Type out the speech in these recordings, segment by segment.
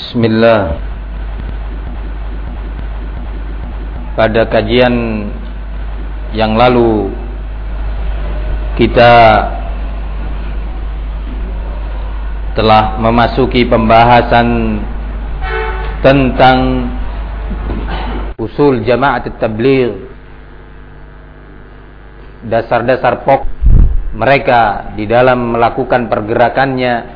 Bismillah. Pada kajian yang lalu kita telah memasuki pembahasan tentang usul Jama'at Tabligh, dasar-dasar pokok mereka di dalam melakukan pergerakannya.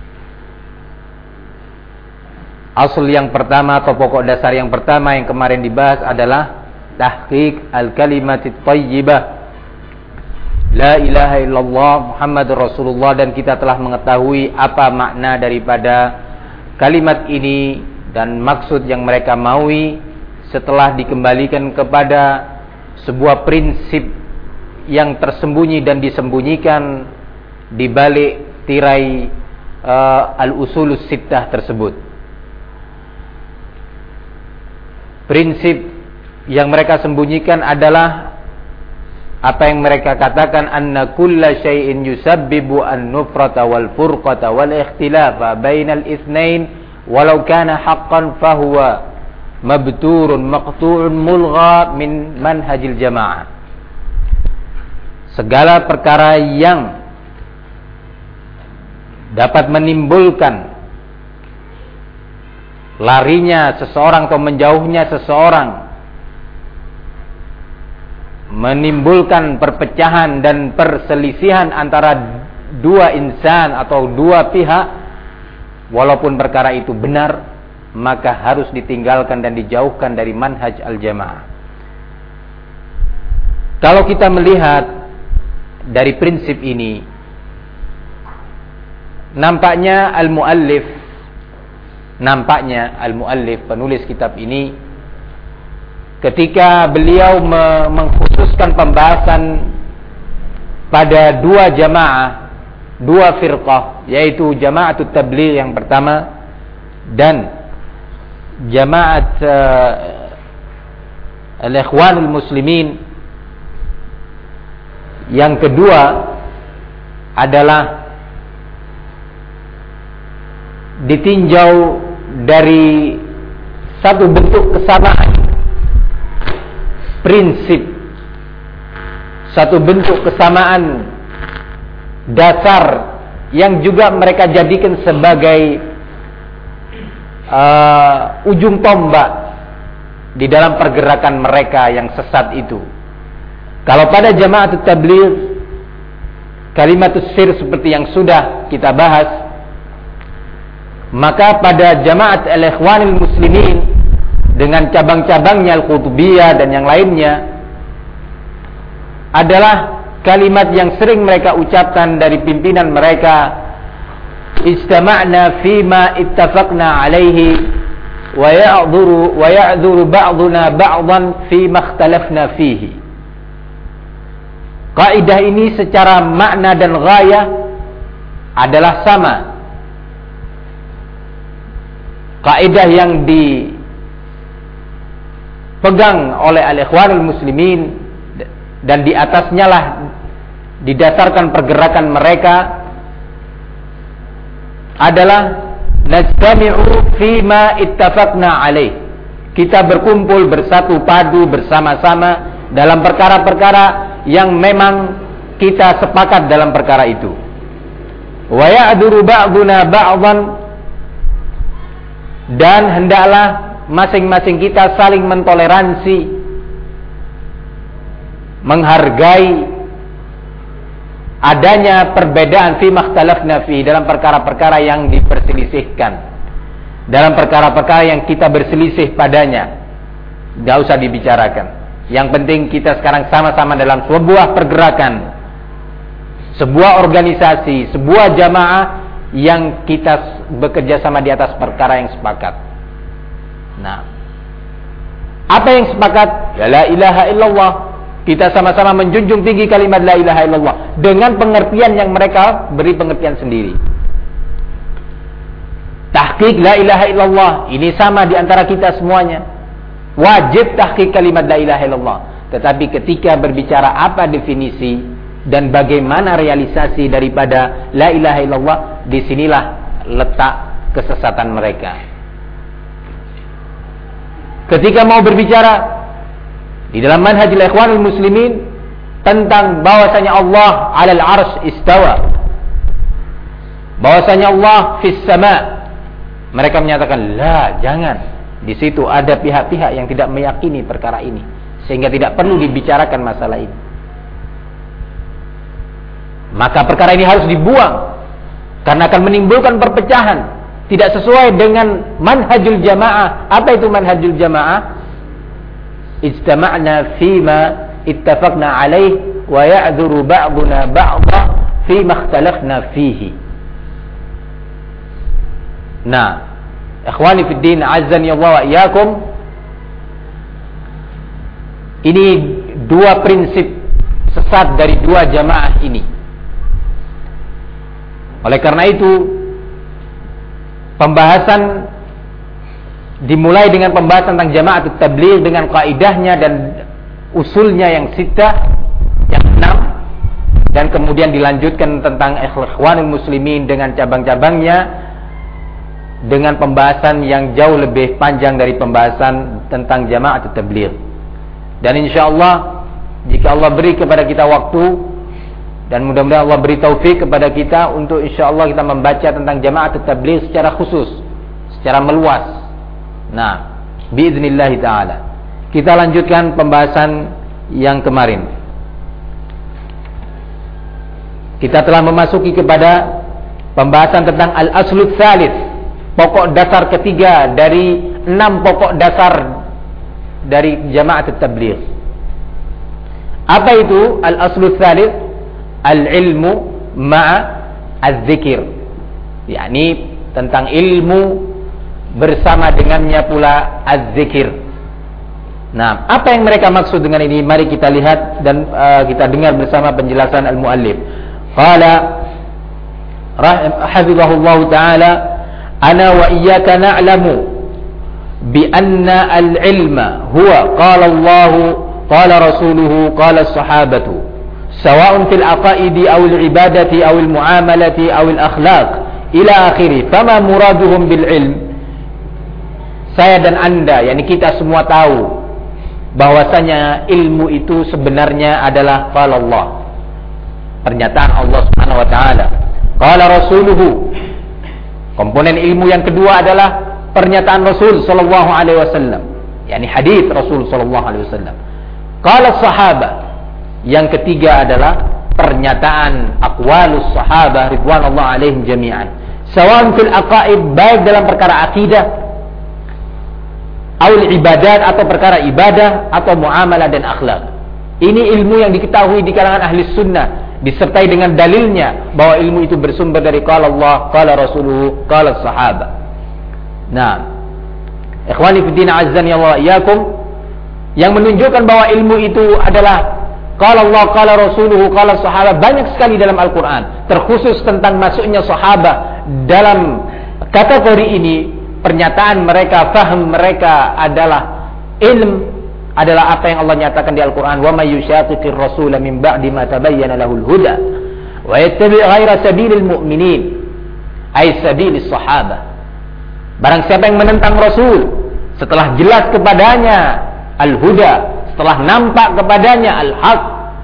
Asal yang pertama atau pokok dasar yang pertama yang kemarin dibahas adalah tahqiq al-kalimatit thayyibah la ilaha illallah Muhammadur Rasulullah, dan kita telah mengetahui apa makna daripada kalimat ini dan maksud yang mereka maui setelah dikembalikan kepada sebuah prinsip yang tersembunyi dan disembunyikan di balik tirai al-usulus sittah tersebut. Prinsip yang mereka sembunyikan adalah apa yang mereka katakan, anna kulla syai'in yusabbibu an-nufrata wal furqata wal ikhtilafa bainal itsnain walau kana haqqan fahuwa mabturun maqtu'un mulgha min manhajil jamaah. Segala perkara yang dapat menimbulkan larinya seseorang atau menjauhnya seseorang, menimbulkan perpecahan dan perselisihan antara dua insan atau dua pihak, walaupun perkara itu benar, maka harus ditinggalkan dan dijauhkan dari manhaj al-jamaah. Kalau kita melihat dari prinsip ini, nampaknya al-muallif penulis kitab ini, ketika beliau mengkhususkan pembahasan pada dua jamaah, dua firqah, yaitu Jama'atut Tabligh yang pertama dan Jama'at al-Ikhwanul Muslimin yang kedua, adalah ditinjau dari satu bentuk kesamaan prinsip, satu bentuk kesamaan dasar yang juga mereka jadikan sebagai ujung tombak di dalam pergerakan mereka yang sesat itu. Kalau pada Jama'atut Tabligh, kalimatus sir seperti yang sudah kita bahas, maka pada Jama'at al-Ikhwanil Muslimin dengan cabang-cabangnya Al-Qutubiyah dan yang lainnya adalah kalimat yang sering mereka ucapkan dari pimpinan mereka, istama'na fima ittafaqna alaihi wa ya'dhuru ba'duna ba'dan fima ikhtalafna fihi. Kaidah ini secara makna dan ghayah adalah sama. Kaidah yang dipegang oleh al-Ikhwanul Muslimin dan di atasnya lah didasarkan pergerakan mereka adalah najtami'u fima ittafaqna alaih. Kita berkumpul bersatu padu bersama-sama dalam perkara-perkara yang memang kita sepakat dalam perkara itu. Wa ya'duru ba'duna ba'dhan, dan hendaklah masing-masing kita saling mentoleransi, menghargai adanya perbedaan fi makhtalafna fi, dalam perkara-perkara yang diperselisihkan, dalam perkara-perkara yang kita berselisih padanya. Gak usah dibicarakan. Yang penting kita sekarang sama-sama dalam sebuah pergerakan, sebuah organisasi, sebuah jamaah yang kita bekerja sama di atas perkara yang sepakat. Nah, apa yang sepakat? Ya la ilaha illallah. Kita sama-sama menjunjung tinggi kalimat la ilaha illallah dengan pengertian yang mereka beri pengertian sendiri. Tahqiq la ilaha illallah ini sama di antara kita semuanya. Wajib tahqiq kalimat la ilaha illallah. Tetapi ketika berbicara apa definisi dan bagaimana realisasi daripada la ilaha illallah, disinilah letak kesesatan mereka. ketika mau berbicara di dalam manhajul ikhwanul muslimin tentang bahwasanya Allah 'alal 'arsy istawa, bahwasanya Allah fis sama, mereka menyatakan la, jangan. Di situ ada pihak-pihak yang tidak meyakini perkara ini, sehingga tidak perlu dibicarakan masalah ini. Maka perkara ini harus dibuang karena akan menimbulkan perpecahan, tidak sesuai dengan manhajul jamaah. Apa itu manhajul jamaah? Ijtama'na fima ittafaqna alaih wa ya'dzuru ba'duna ba'dha fima ikhtalafna fihi. Nah, ikhwani fid din, azzani Allah wa iyyakum, ini dua prinsip sesat dari dua jamaah ini. Oleh karena itu, pembahasan dimulai dengan pembahasan tentang jama'atut tabligh dengan kaidahnya dan usulnya yang sittah, yang 6, dan kemudian dilanjutkan tentang ikhwanul muslimin dengan cabang-cabangnya dengan pembahasan yang jauh lebih panjang dari pembahasan tentang jama'atut tabligh. Dan insyaallah jika Allah beri kepada kita waktu dan mudah-mudahan Allah beri taufik kepada kita untuk insyaallah kita membaca tentang jama'atut tabligh secara khusus, secara meluas. Nah, biiznillah ta'ala kita lanjutkan pembahasan yang kemarin. Kita telah memasuki kepada pembahasan tentang al-aslu tsalits, pokok dasar ketiga dari 6 pokok dasar dari jama'atut tabligh. Apa itu al-aslu tsalits? Al-ilmu ma'a az-zikir, yakni tentang ilmu bersama dengannya pula az-zikir. Nah, apa yang mereka maksud dengan ini? Mari kita lihat dan kita dengar bersama penjelasan al-muallif. Qala hafizahullah ta'ala, ana wa iyyaka na'lamu bi anna al-ilma huwa qala Allah qala rasuluhu qala as-sahabatu sawa'un fil aqaidi aw al-ibadati aw al-muamalati aw al-akhlaq ila akhirih. Fama muraduhum bil ilm. Saya dan Anda, yakni kita semua tahu bahwasanya ilmu itu sebenarnya adalah qala Allah, pernyataan Allah Subhanahu wa taala, qala rasuluhu. Komponen ilmu yang kedua adalah pernyataan Rasul sallallahu alaihi wasallam, yakni hadis Rasul sallallahu alaihi wasallam. Qala sahabat. Yang ketiga adalah pernyataan aqwalus sahabah ridwanullah alaihim jami'an. Sawan fil aqaid, baik dalam perkara akidah, awil ibadat atau perkara ibadah, atau muamalah dan akhlak. Ini ilmu yang diketahui di kalangan ahli sunnah, disertai dengan dalilnya bahwa ilmu itu bersumber dari qala Allah, qala rasuluhu, qala sahabat. Nah, ikhwani fi din azzani Allah wa iyyakum, yang menunjukkan bahwa ilmu itu adalah qala Allah, qala rasuluhu, qala sahabat banyak sekali dalam Al-Qur'an. Terkhusus tentang masuknya sahabat dalam kategori ini, pernyataan mereka, faham mereka adalah ilm, adalah apa yang Allah nyatakan di Al-Quran. Wa may yushaqiqir rasula min ba'di ma tabayyana lahul huda wa yattabi' ghaira sabilil mu'minin, ay sabilis sahabah. Barang siapa yang menentang Rasul setelah jelas kepadanya al-huda, setelah nampak kepadanya al-haq,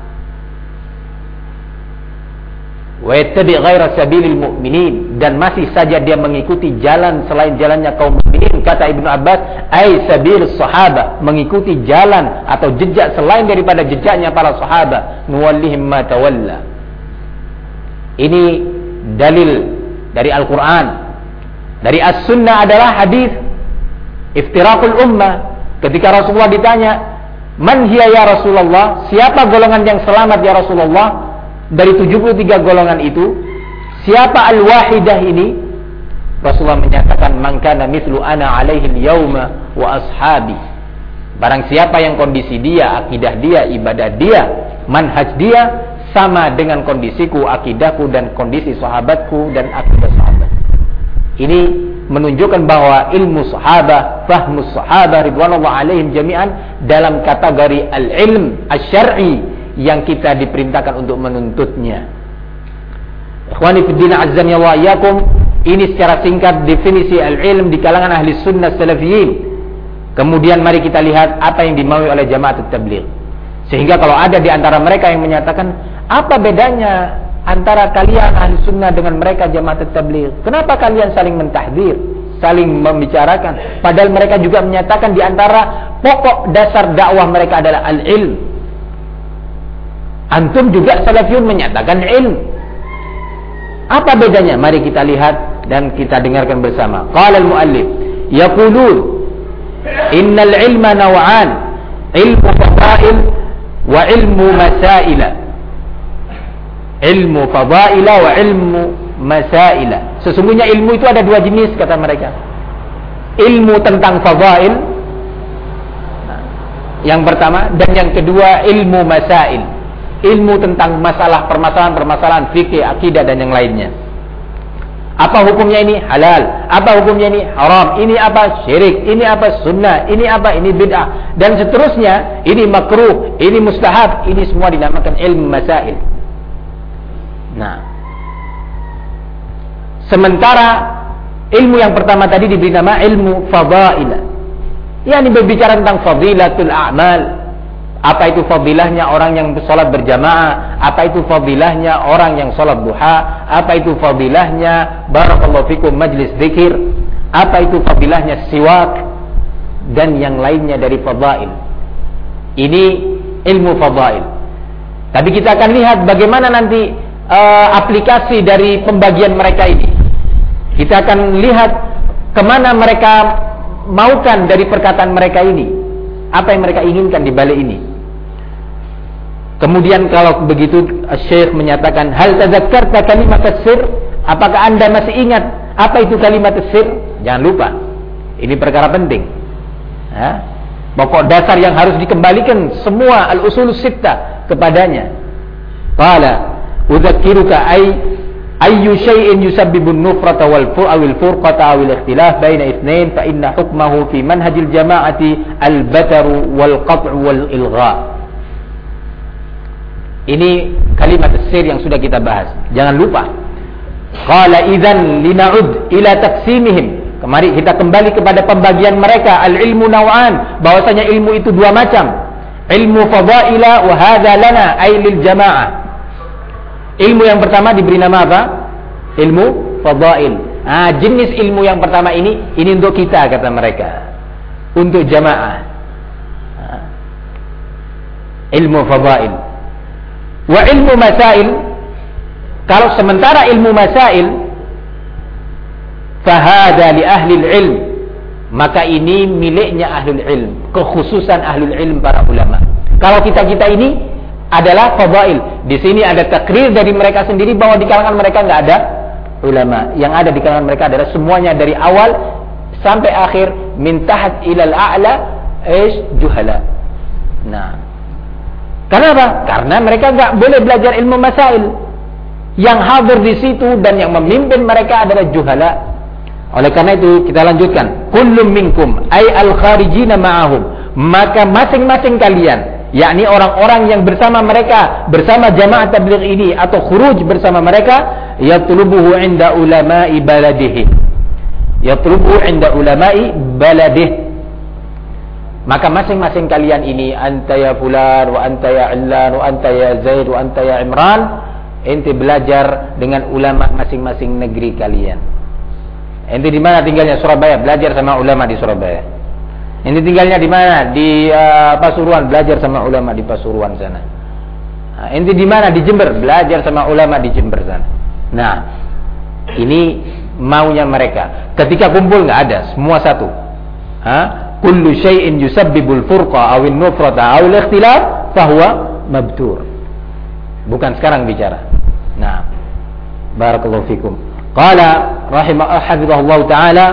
wa yattabi' ghaira sabilil mu'minin, dan masih saja dia mengikuti jalan selain jalannya kaum mukminin, kata Ibnu Abbas, ai sabilis sahabah, mengikuti jalan atau jejak selain daripada jejaknya para sahabat, nuwallihim ma tawalla. Ini dalil dari Al-Qur'an. Dari As-Sunnah adalah hadis iftiraqul ummah. Ketika Rasulullah ditanya, man hiya ya Rasulullah, siapa golongan yang selamat ya Rasulullah? Dari 73 golongan itu, siapa al-wahidah ini? Rasulullah menyatakan, man kana mithlu ana alaihi al-yawma wa ashabi. Barang siapa yang kondisi dia, akidah dia, ibadah dia, manhaj dia sama dengan kondisiku, akidahku, dan kondisi sahabatku dan akidah sahabat. Ini menunjukkan bahwa ilmu sahabah, fahmus sahabah ridwanullah alaihim jami'an dalam kategori al-ilm asy-syar'i yang kita diperintahkan untuk menuntutnya. Ikhwani fiddin azzani wa iyyakum, ini secara singkat definisi al-ilm di kalangan ahli sunnah salafiyin. Kemudian mari kita lihat apa yang dimaui oleh jamaah tabligh. Sehingga kalau ada di antara mereka yang menyatakan, apa bedanya antara kalian ahli sunnah dengan mereka jamaah tabligh? Kenapa kalian saling mentahdzir, saling membicarakan? Padahal mereka juga menyatakan di antara pokok dasar dakwah mereka adalah al-ilm. Antum juga salafiyun menyatakan ilm. Apa bedanya? Mari kita lihat dan kita dengarkan bersama. Qala al-muallif, yaqulun innal ilma naw'an, ilmu fadail wa ilmu masaila. Ilmu fadaila wa ilmu masaila. Sesungguhnya ilmu itu ada dua jenis kata mereka. Ilmu tentang fadail yang pertama, dan yang kedua ilmu masail. Ilmu tentang masalah permasalahan fikih, akidah dan yang lainnya. Apa hukumnya ini? Halal. Apa hukumnya ini? Haram. Ini apa? Syirik. Ini apa? Sunnah. Ini apa? Ini bid'ah. Dan seterusnya. Ini makruh. Ini mustahab. Ini semua dinamakan ilmu masail. Nah, sementara ilmu yang pertama tadi diberi nama ilmu fadailah. Yani berbicara tentang fadilatul a'mal. Apa itu fadilahnya orang yang sholat berjamaah? Apa itu fadilahnya orang yang sholat duha? Apa itu fadilahnya barakallahu fikum majlis zikir? Apa itu fadilahnya siwak? Dan yang lainnya dari fadail. Ini ilmu fadail. Tapi kita akan lihat bagaimana nanti aplikasi dari pembagian mereka ini. Kita akan lihat kemana mereka maukan dari perkataan mereka ini. Apa yang mereka inginkan di balik ini. Kemudian kalau begitu Syekh menyatakan, hal tadzakkarta kalimat sir? Apakah Anda masih ingat apa itu kalimat sir? Jangan lupa. Ini perkara penting. Pokok dasar yang harus dikembalikan semua al-usul sittah kepadanya. Qala udzakkiruka ayyu syai'in yusabbibun nufrata wal furqata wal ikhtilaf baina itsnain fa inna hukmahu fi manhajil jama'ati al-bataru wal qat'u wal ilgha. Ini kalimat sir yang sudah kita bahas. Jangan lupa. Qala idzan lina'ud ila taqsimihim. Mari kita kembali kepada pembagian mereka. Al-ilmu naw'an, bahwasanya ilmu itu dua macam. Ilmu fadaila wa hadza lana ay lil jamaah. Ilmu yang pertama diberi nama apa? Ilmu fadail. Jenis ilmu yang pertama ini untuk kita kata mereka. Untuk jamaah. Ilmu fadail. Wa ilmu masail, kalau sementara ilmu masail fahada li ahli ilm, maka ini miliknya ahlul ilm, kekhususan ahlul ilm para ulama. Kalau kita ini adalah fadail. Di sini ada takrir dari mereka sendiri bahwa di kalangan mereka enggak ada ulama. Yang ada di kalangan mereka adalah semuanya dari awal sampai akhir min tahat ilal a'la juhala. Nah, kenapa? Karena mereka enggak boleh belajar ilmu masail. Yang hadir di situ dan yang memimpin mereka adalah juhala. Oleh karena itu kita lanjutkan. Kullum minkum ay al-kharijina ma'ahum. Maka masing-masing kalian, yakni orang-orang yang bersama mereka, bersama jamaah tabligh ini atau khuruj bersama mereka, yatlubuhu 'inda ulama'i baladihi. Yatlubuhu 'inda ulama'i baladih. Maka masing-masing kalian ini, anta ya fulan wa anta ya illan wa anta ya zaid wa anta ya imran, ente belajar dengan ulama masing-masing negeri kalian. Ente di mana tinggalnya? Surabaya, belajar sama ulama di Surabaya. Ente tinggalnya di mana? Di Pasuruan, belajar sama ulama di Pasuruan sana. Ente di mana? Di Jember, belajar sama ulama di Jember sana. Nah, ini maunya mereka. Ketika kumpul nggak ada, semua satu. Kullu syai'in yusabbibul furqa awin nufrata awil ikhtilaf fahuwa mabtur. Bukan sekarang bicara. Nah, barakallahu fikum. Qala hafizahullah ta'ala,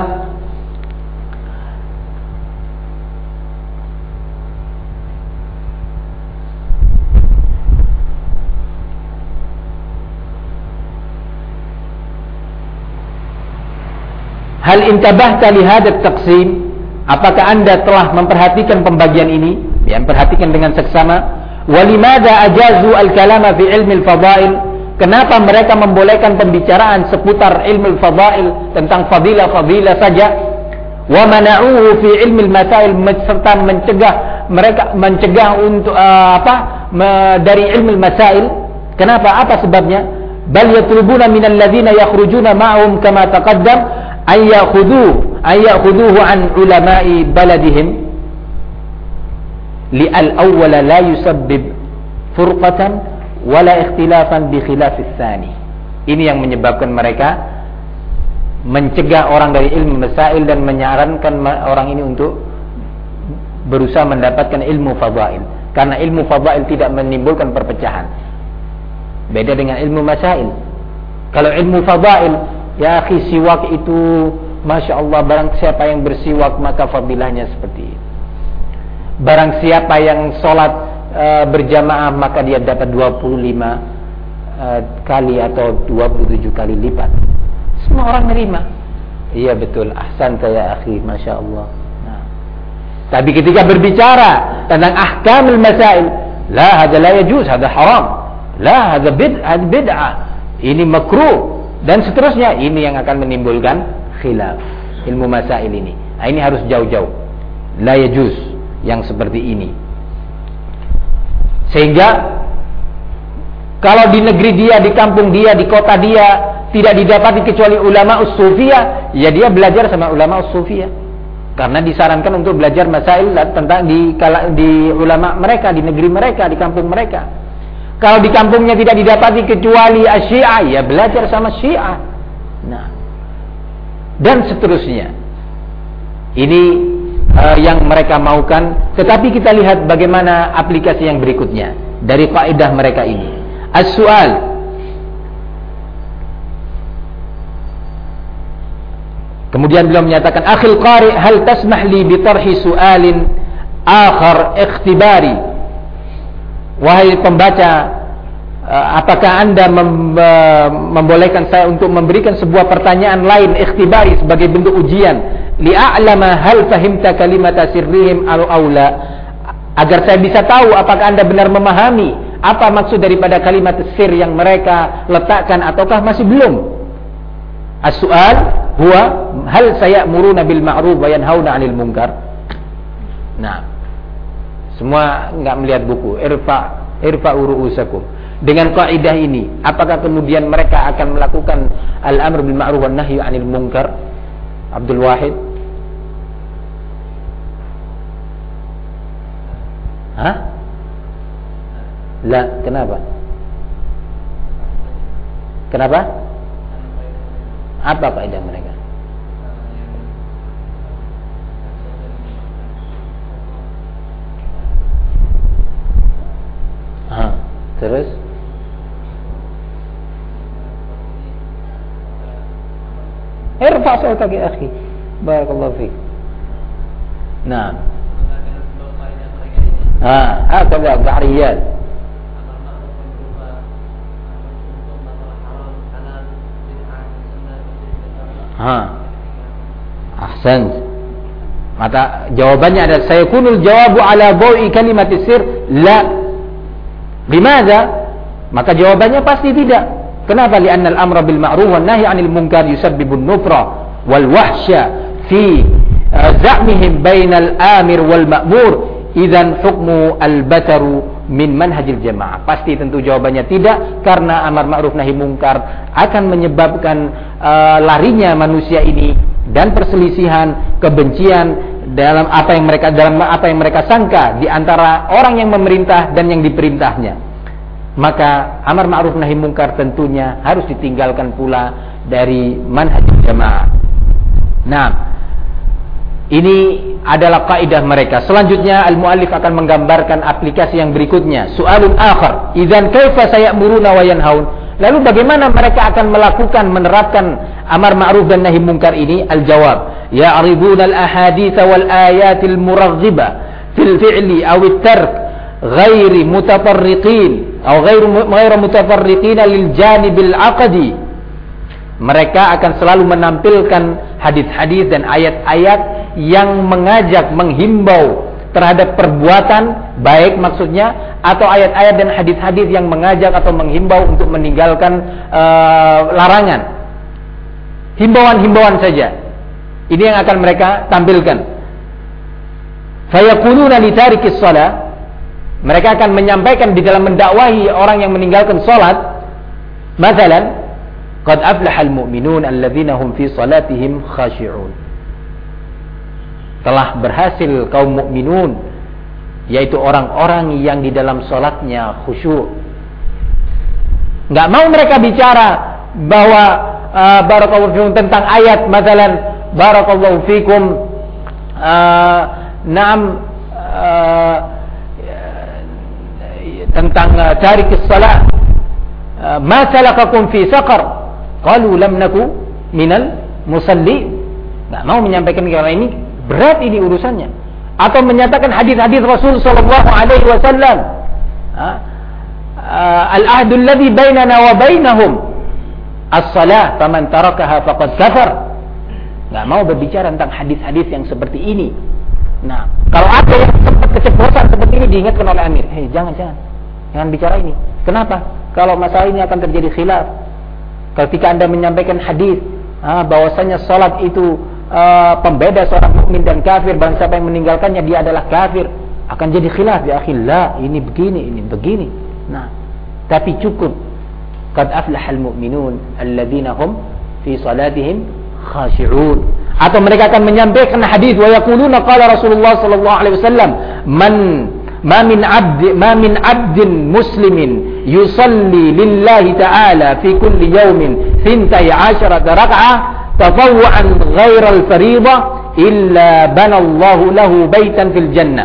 hal intabahta li hadha at-taqsim? Apakah Anda telah memperhatikan pembagian ini? Ya, perhatikan dengan seksama. Walimada ajazu al-kalama fi ilmi al-fadail? Kenapa mereka membolehkan pembicaraan seputar ilmu al-fadail, tentang fadilah-fadilah saja? wa mana'uhu fi ilmi al-masail, serta mencegah untuk dari ilmu al-masail. Kenapa? Apa sebabnya? Bal yatlubuna minal ladzina yakhrujuna ma'hum kama taqaddam ay ya'khudhuhu an ulama'i baladihim li al-awwala la yusabbib furqatan wala ikhtilafan bi khilafis tsani. Ini yang menyebabkan mereka mencegah orang dari ilmu masail dan menyarankan orang ini untuk berusaha mendapatkan ilmu fadail, karena ilmu fadail tidak menimbulkan perpecahan. Beda dengan ilmu masail. Kalau ilmu fadail, ya akhi, siwak itu Masya Allah, barang siapa yang bersiwak maka fadilahnya seperti itu. Barang siapa yang sholat berjamaah maka dia dapat 25 kali atau 27 kali lipat. Semua orang nerima. Iya betul, ahsanta ya akhi, Masya Allah. Nah. Tapi ketika berbicara tentang ahkamul masail, la hadza la yajuz, hadza haram, la hadza bid'ah, ini makruh, dan seterusnya. Ini yang akan menimbulkan khilaf ilmu masail ini. Nah, ini harus jauh-jauh, la yajuz yang seperti ini. Sehingga kalau di negeri dia, di kampung dia, di kota dia tidak didapati kecuali ulama us-sufiyah, ya dia belajar sama ulama us-sufiyah. Karena disarankan untuk belajar masail tentang di ulama mereka, di negeri mereka, di kampung mereka. Kalau di kampungnya tidak didapati kecuali Syiah, ya belajar sama Syiah. Nah, dan seterusnya. Ini yang mereka maukan. Tetapi kita lihat bagaimana aplikasi yang berikutnya dari kaidah mereka ini. As-su'al, kemudian beliau menyatakan, akhil qari, hal tasmah li bi tarhi su'alin akhar ikhtibari. Wahai pembaca, apakah Anda membolehkan saya untuk memberikan sebuah pertanyaan lain ikhtibari sebagai bentuk ujian, li'a'lama hal fahimta kalimata sirrihim aw la, agar saya bisa tahu apakah Anda benar memahami apa maksud daripada kalimat sir yang mereka letakkan ataukah masih belum. As-su'al huwa hal sayamuruna bil ma'ruf wa yanhauna 'anil munkar. Nah, semua enggak melihat buku. Irfa'u ru'usakum. Dengan kaidah ini, apakah kemudian mereka akan melakukan al-amr bil ma'ruf wan nahyi 'anil munkar? Abdul Wahid. Hah? La, kenapa? Kenapa? Apa kaidah mereka? Terus? Irfa' sawtaka ya akhi. Barakallahu fiik. Nah. Hakadha ba'riyat. Ahsan. Maka jawabannya adalah sayakunul jawabu ala dhawi kalimat sir la. Limadha? Maka jawabannya pasti tidak. Kenapa? Li'anna al-amra bil ma'ruf wan nahyi 'anil munkar yusabbibu an-nufra wal wahsya fi za'mihim bainal amir wal ma'mur. Idzan hukmu al-bataru min manhajil jamaah. Pasti tentu jawabannya tidak, karena amar ma'ruf nahi munkar akan menyebabkan larinya manusia ini dan perselisihan, kebencian dalam apa yang mereka sangka di antara orang yang memerintah dan yang diperintahnya. Maka amar ma'ruf nahi munkar tentunya harus ditinggalkan pula dari manhaj jamaah. Nah, ini adalah kaidah mereka. Selanjutnya al-muallif akan menggambarkan aplikasi yang berikutnya. Su'alun akhar, idzan kaifa sayamuruna wa yanhaun? Lalu bagaimana mereka akan menerapkan amar ma'ruf dan nahi munkar ini? Al-jawab, ya'ribuna al-ahadits wal ayatil muraghiba fil fi'li aw at-tark ghairi mutafarriqin atau ghairu mutafarriqin lil janibil aqdi. Mereka akan selalu menampilkan hadis-hadis dan ayat-ayat yang mengajak, menghimbau terhadap perbuatan baik maksudnya, atau ayat-ayat dan hadis-hadis yang mengajak atau menghimbau untuk meninggalkan larangan. Himbauan-himbauan saja. Ini yang akan mereka tampilkan. Fayaquluna li tarikis shalah, mereka akan menyampaikan di dalam mendakwahi orang yang meninggalkan salat, mathalan, qad aflahal mu'minun alladzina hum fi salatihim khashi'un. Telah berhasil kaum mukminun, yaitu orang-orang yang di dalam salatnya khusyuk. Enggak mau mereka bicara bahwa barakallahu fikum tentang ayat, mathalan, barakallahu fikum tentang tarikis salat, ma salakakum fi saqar, qalu lam naku minal musalli. Enggak mau menyampaikan karena ini berat ini urusannya, atau menyatakan hadis-hadis Rasul sallallahu alaihi wasallam, al-ahdu alladhi bainana wa bainahum as-salah faman tarakaha faqad kafar. Enggak mau berbicara tentang hadis-hadis yang seperti ini. Nah, kalau ada yang sempat keceplosan seperti ini diingatkan oleh Amir, jangan bicara ini. Kenapa? Kalau masalah ini akan terjadi khilaf. Ketika Anda menyampaikan hadis bahwasanya salat itu pembeda seorang mukmin dan kafir, barang siapa yang meninggalkannya dia adalah kafir, akan jadi khilaf ya akhi. La, ini begini. Nah, tapi cukup qad aflahal mu'minun alladzina hum fi salatihim khashi'un. Atau mereka akan menyampaikan hadis wa yaquluna qala Rasulullah sallallahu alaihi wasallam, ma min 'abdin muslimin yusalli lillahi ta'ala fi kulli yawmin 12 rak'ah tatawwu'an ghaira al-fariidah illa banallahu lahu baitan fil jannah.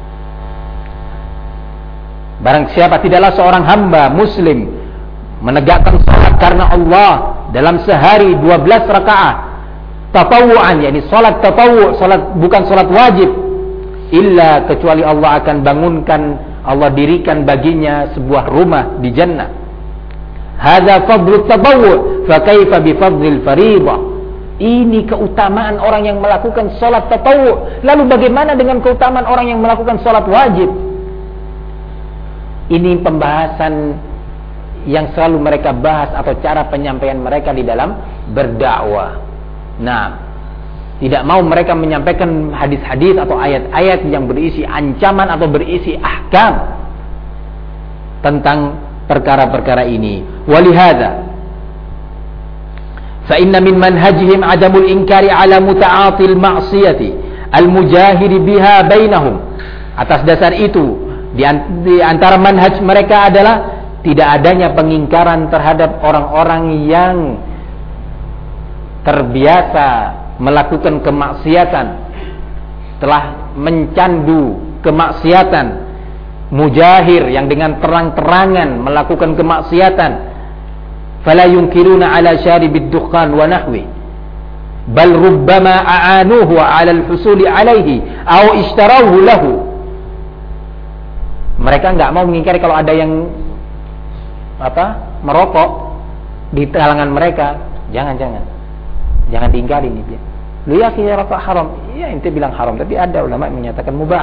Barang siapa tidaklah seorang hamba muslim menegakkan salat karena Allah dalam sehari 12 rakaat tatawu'an, yakni salat tatawu', salat bukan salat wajib, illa kecuali Allah akan bangunkan, Allah dirikan baginya sebuah rumah di jannah. Hadza fadlut tatawwu', fa kaifa bi fadlil fariidah. Ini keutamaan orang yang melakukan salat tatawu'. Lalu bagaimana dengan keutamaan orang yang melakukan salat wajib? Ini pembahasan yang selalu mereka bahas, atau cara penyampaian mereka di dalam berdakwah. Nah, tidak mau mereka menyampaikan hadis-hadis atau ayat-ayat yang berisi ancaman atau berisi ahkam tentang perkara-perkara ini. Walihada fa inna min manhajihim adamul inkari ala muta'atil ma'siyati al-mujahiri biha bainahum. Atas dasar itu, di antara manhaj mereka adalah tidak adanya pengingkaran terhadap orang-orang yang terbiasa melakukan kemaksiatan, telah mencandu kemaksiatan, mujahir yang dengan terang-terangan melakukan kemaksiatan. Fala yunkiruna ala syaribid dukhan wa nahwi, bal rubbama a'anuhu ala al-husuli alaihi aw ishtarawhu lahu. Mereka enggak mau mengingkari kalau ada yang merokok di kalangan mereka. Jangan diingkari ini dia. Lu ya akhi, rokok haram. Iya, ente bilang haram, tapi ada ulama yang menyatakan mubah.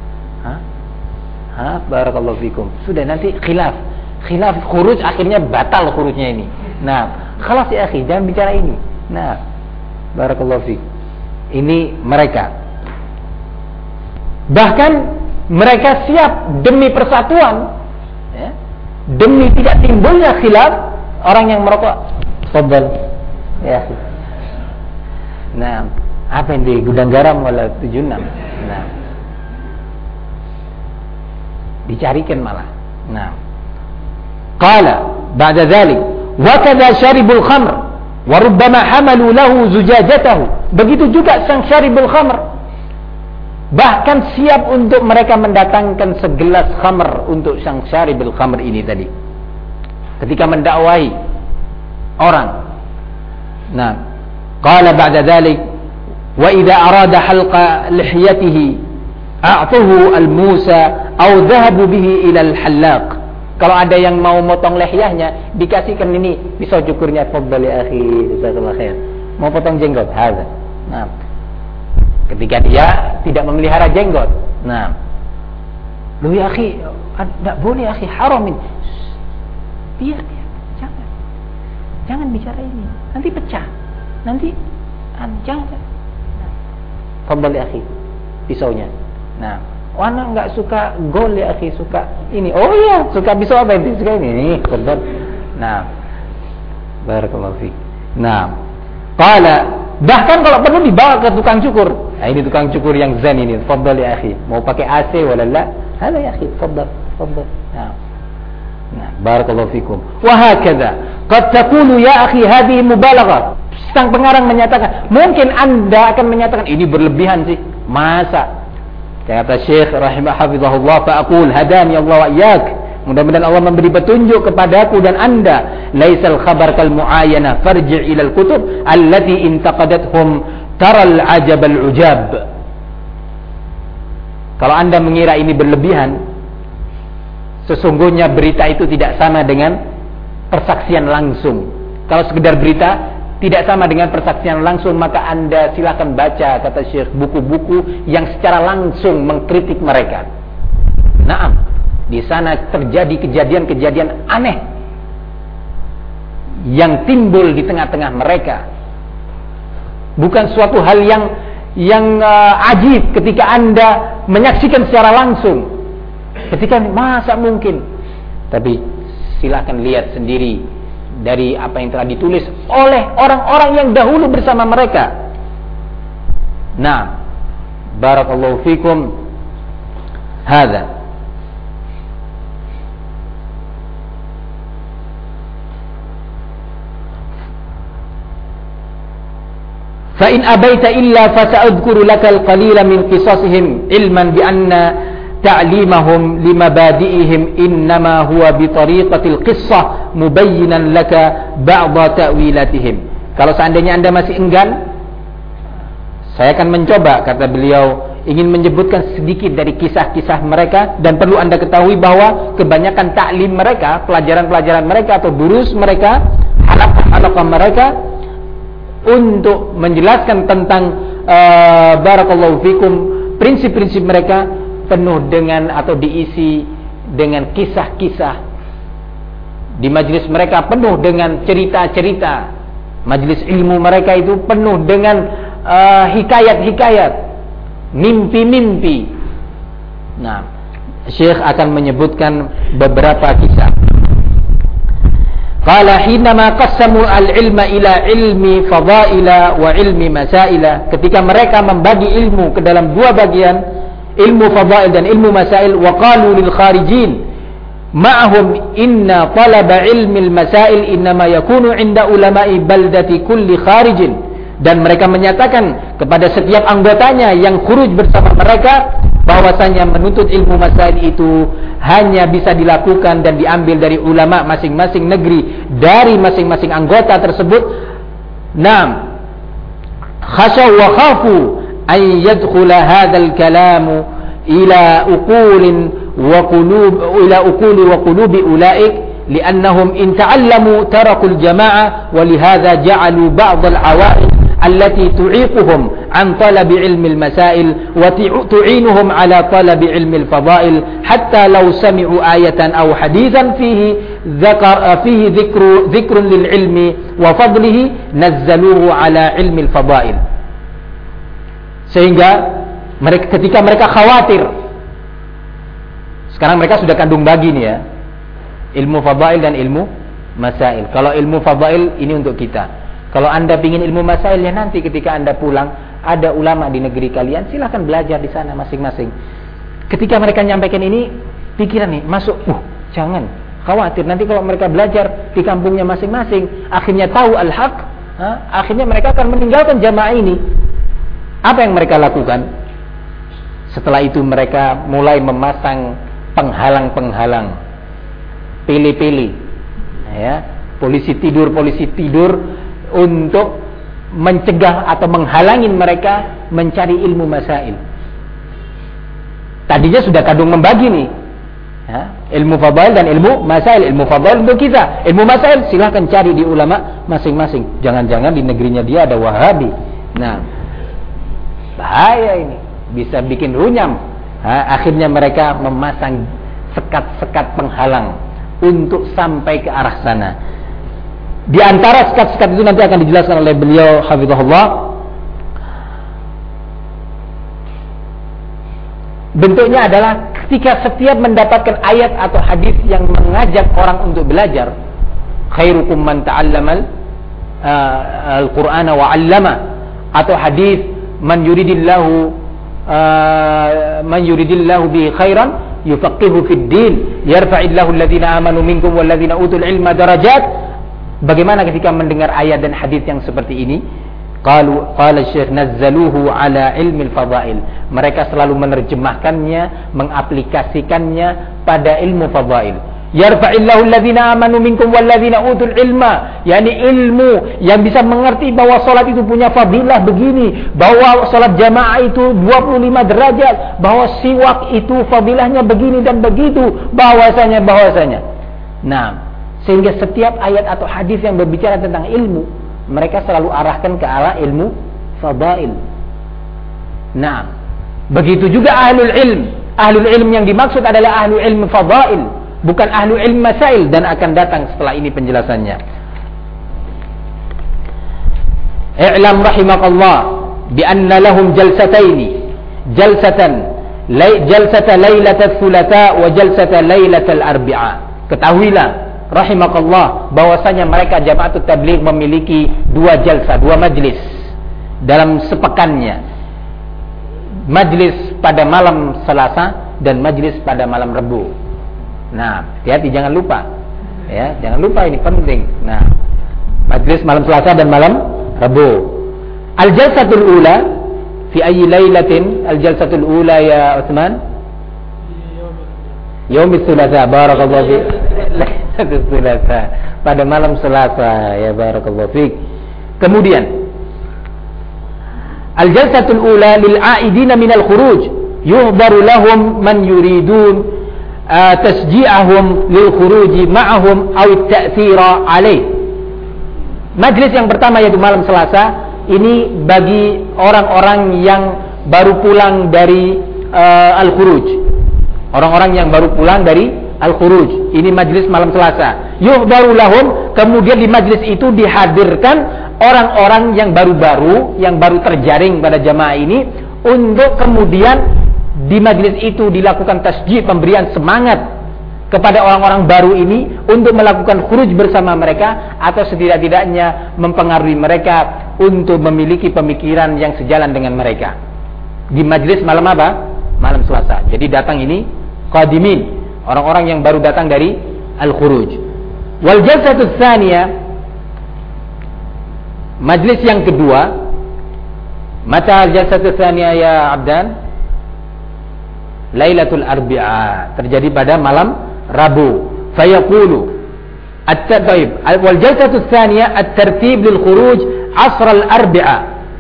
Barakallahu fikum. Sudah, nanti khilaf khuruj, akhirnya batal khurujnya ini. Nah, khalas ya akhi, jangan bicara ini. Nah, barakallahu fik. Ini mereka. Bahkan mereka siap demi persatuan, ya, demi tidak timbulnya khilaf orang yang merokok. Tafadhal ya akhi. Nah, apa yang di gudang garam wala 76. Nah, dicarikan malah. Nah, qala ba'da dhalik wa kadza syaribul khamr wa rubbama hamalu lahu zujajatahu. Begitu juga sang syaribul khamr, bahkan siap untuk mereka mendatangkan segelas khamr untuk sang syaribul khamr ini tadi ketika mendakwahi orang. Nah, qala ba'da dhalik wa idza arada halqa lihyatihi a'tuhu al-musa aw dhahabu bihi ila al-hallaq. Kalau ada yang mau motong lehyahnya, dikasihkan ini pisau cukurnya. Fadhal ya akhi, jazakallahu khair. Mau potong jenggot, hadza. Nah, ketika dia tidak memelihara jenggot, nah, lu ya akhi, tidak boleh akhi, haram ini. Biar, jangan bicara ini, nanti pecah. Nanti jangan. Fadhal ya akhi, pisaunya. Nah, Wana enggak suka gol ya akhi, suka ini. Oh iya, suka pisau apa itu? Suka ini. Nih, fadhal. Nah, barakallahu fiik. Nah, qala, bahkan kalau perlu dibawa ke tukang cukur. Nah, ini tukang cukur yang zen ini. Fadhal ya akhi. Mau pakai AC wala la? Hada ya akhi, fadhal. Nah, barakallahu fikum. Wa hakadha, qad taqulu ya akhi hadhihi mubalaghah. Sang pengarang menyatakan, mungkin Anda akan menyatakan ini berlebihan sih. Masa? Kata Syekh rahimahullah, fa aqul hadani Allah wa iyyak. Mudah-mudahan Allah memberi petunjuk kepadaku dan Anda. Laisal khabar kal muayyanah, farji' ila al-kutub allati intaqadathum taral ajab al-ujab. Kalau Anda mengira ini berlebihan, sesungguhnya berita itu tidak sama dengan persaksian langsung. Kalau sekedar berita tidak sama dengan persaksian langsung, maka Anda silakan baca, kata Syekh, buku-buku yang secara langsung mengkritik mereka. Naam, di sana terjadi kejadian-kejadian aneh yang timbul di tengah-tengah mereka. Bukan suatu hal yang ajib ketika Anda menyaksikan secara langsung. Ketika masa mungkin, tapi silakan lihat sendiri dari apa yang telah ditulis oleh orang-orang yang dahulu bersama mereka. Nah, barakallahu fikum. Hadza. Fa in abaita illa fasa'udhkuru lakal qalila min qisasihim ilman bi anna ta'limahum limabadi'ihim innama huwa bitariqatil qissah mubayyinan laka ba'dha ta'wilatihim. Kalau seandainya Anda masih enggan, saya akan mencoba, kata beliau, ingin menyebutkan sedikit dari kisah-kisah mereka. Dan perlu Anda ketahui bahwa kebanyakan taklim mereka, pelajaran-pelajaran mereka atau durus mereka, halaqah-halaqah mereka, untuk menjelaskan tentang barakallahu fikum, prinsip-prinsip mereka penuh dengan atau diisi dengan kisah-kisah. Di majlis mereka penuh dengan cerita-cerita. Majlis ilmu mereka itu penuh dengan hikayat-hikayat, mimpi-mimpi. Nah, Syekh akan menyebutkan beberapa kisah. Qala hinama qassamu al-ilma ila ilmi fadaila wa ilmi masaila. Ketika mereka membagi ilmu ke dalam dua bagian, ilmu fadail dan ilmu masail, wa qalu lil kharijin ma'ahum inna talaba ilmi al-masail innama yakunu 'inda ulama'i baldati kulli kharijin. Dan mereka menyatakan kepada setiap anggotanya yang khuruj bersama mereka bahwasanya menuntut ilmu masail itu hanya bisa dilakukan dan diambil dari ulama masing-masing negeri, dari masing-masing anggota tersebut. Naam, khashaw wa khafu an yadkhula hadzal kalamu ila uqulin wa qulubi ulaik li'annahum in ta'allamu tarakul jama'ah wa lihadza ja'alu ba'd al-'awa'id allati tu'iquhum an talabi ilmi al-masail wa tu'inuhum ala talabi ilmi al-fada'il hatta law sami'u ayatan aw hadithan fihi dhikrun lil ilmi wa fadlihi nazzaluhu ala ilmi al-fada'il. Sehingga ketika mereka khawatir, sekarang mereka sudah kandung bagi nih ya, ilmu fadail dan ilmu masail. Kalau ilmu fadail ini untuk kita. Kalau Anda ingin ilmu masail, ya nanti ketika Anda pulang, ada ulama di negeri kalian, silahkan belajar di sana masing-masing. Ketika mereka nyampaikan ini, pikiran nih masuk, jangan khawatir nanti kalau mereka belajar di kampungnya masing-masing, akhirnya tahu al-haq, akhirnya mereka akan meninggalkan jamaah ini. Apa yang mereka lakukan? Setelah itu mereka mulai memasang penghalang-penghalang, pilih-pilih, ya, polisi tidur untuk mencegah atau menghalangi mereka mencari ilmu masail. Tadinya sudah kadung membagi nih, ya, ilmu fadail dan ilmu masail. Ilmu fadail untuk kita, ilmu masail silahkan cari di ulama masing-masing. Jangan-jangan di negerinya dia ada Wahabi. Nah, bahaya ini, bisa bikin runyam. Akhirnya mereka memasang sekat-sekat penghalang untuk sampai ke arah sana. Di antara sekat-sekat itu nanti akan dijelaskan oleh beliau hafizahullah. bentuknya adalah ketika setiap mendapatkan ayat atau hadis yang mengajak orang untuk belajar, khairukum man ta'allamal al-Qur'ana wa 'allama, atau hadis man yuridillahu bihi khairan yufaqihu fid din yarfa'illahu alladhina amanu minkum walladhina utul ilma darajat. Bagaimana ketika mendengar ayat dan hadis yang seperti ini? Qala Syekh nazzaluhu ala ilmil fadail. Mereka selalu menerjemahkannya, mengaplikasikannya pada ilmu fadail. Yarfa'illahu alladhina amanu minkum walladhina utul ilma, yakni ilmu yang bisa mengerti bahwa salat itu punya fadilah begini, bahwa salat jamaah itu 25 derajat, bahwa siwak itu fadilahnya begini dan begitu, bahwasanya. Nah, sehingga setiap ayat atau hadis yang berbicara tentang ilmu, mereka selalu arahkan ke arah ilmu fadail. Nah, begitu juga ahlul ilm. Ahlul ilm yang dimaksud adalah ahlul ilm fadail, bukan ahlul ilm masail, dan akan datang setelah ini penjelasannya. I'lam rahimakallah bi anna lahum jalsataini, jalsata lailatul thulatha wa jalsata lailatul arbi'a. Ketahuilah rahimakallah bahwasanya mereka Jama'atut Tabligh memiliki dua jalsa, dua majlis dalam sepekannya. Majlis pada malam Selasa dan majlis pada malam Rabu. Nah, hati-hati jangan lupa. Ya, jangan lupa ini penting. Nah, majlis malam Selasa dan malam Rabu. Al-jalsatul ula fi ayyi lailatin? Al-jalsatul ula ya Utsman? Yaumul Tsulatsa, barakallahu fiik. Selasa, pada malam Selasa, ya barakallahu fiik. Kemudian al-jalsatul ula lil aidina min al-khuruj yuhdaru lahum man yuridun tasji'ahum lil khuruj ma'ahum aw at-ta'thira alaih. Majlis yang pertama yaitu malam Selasa ini bagi orang-orang yang baru pulang dari al-khuruj. Orang-orang yang baru pulang dari Al-Khuruj, ini majlis malam Selasa. Yuhdaru lahum, kemudian di majlis itu dihadirkan orang-orang yang baru-baru, yang baru terjaring pada jamaah ini, untuk kemudian di majlis itu dilakukan tasjid, pemberian semangat kepada orang-orang baru ini untuk melakukan khuruj bersama mereka, atau setidak-tidaknya mempengaruhi mereka untuk memiliki pemikiran yang sejalan dengan mereka. Di majlis malam apa? Malam Selasa. Jadi datang ini qadimin, orang-orang yang baru datang dari Al-Khuruj. Wal jalsatus tsaniyah, majlis yang kedua. Mata al-jalsatus tsaniyah ya Abdan? Lailatul Arbi'a, terjadi pada malam Rabu. Fayaqulu at-taib wal jalsatus tsaniyah at-tartib lil khuruj asr al-Arbi'a.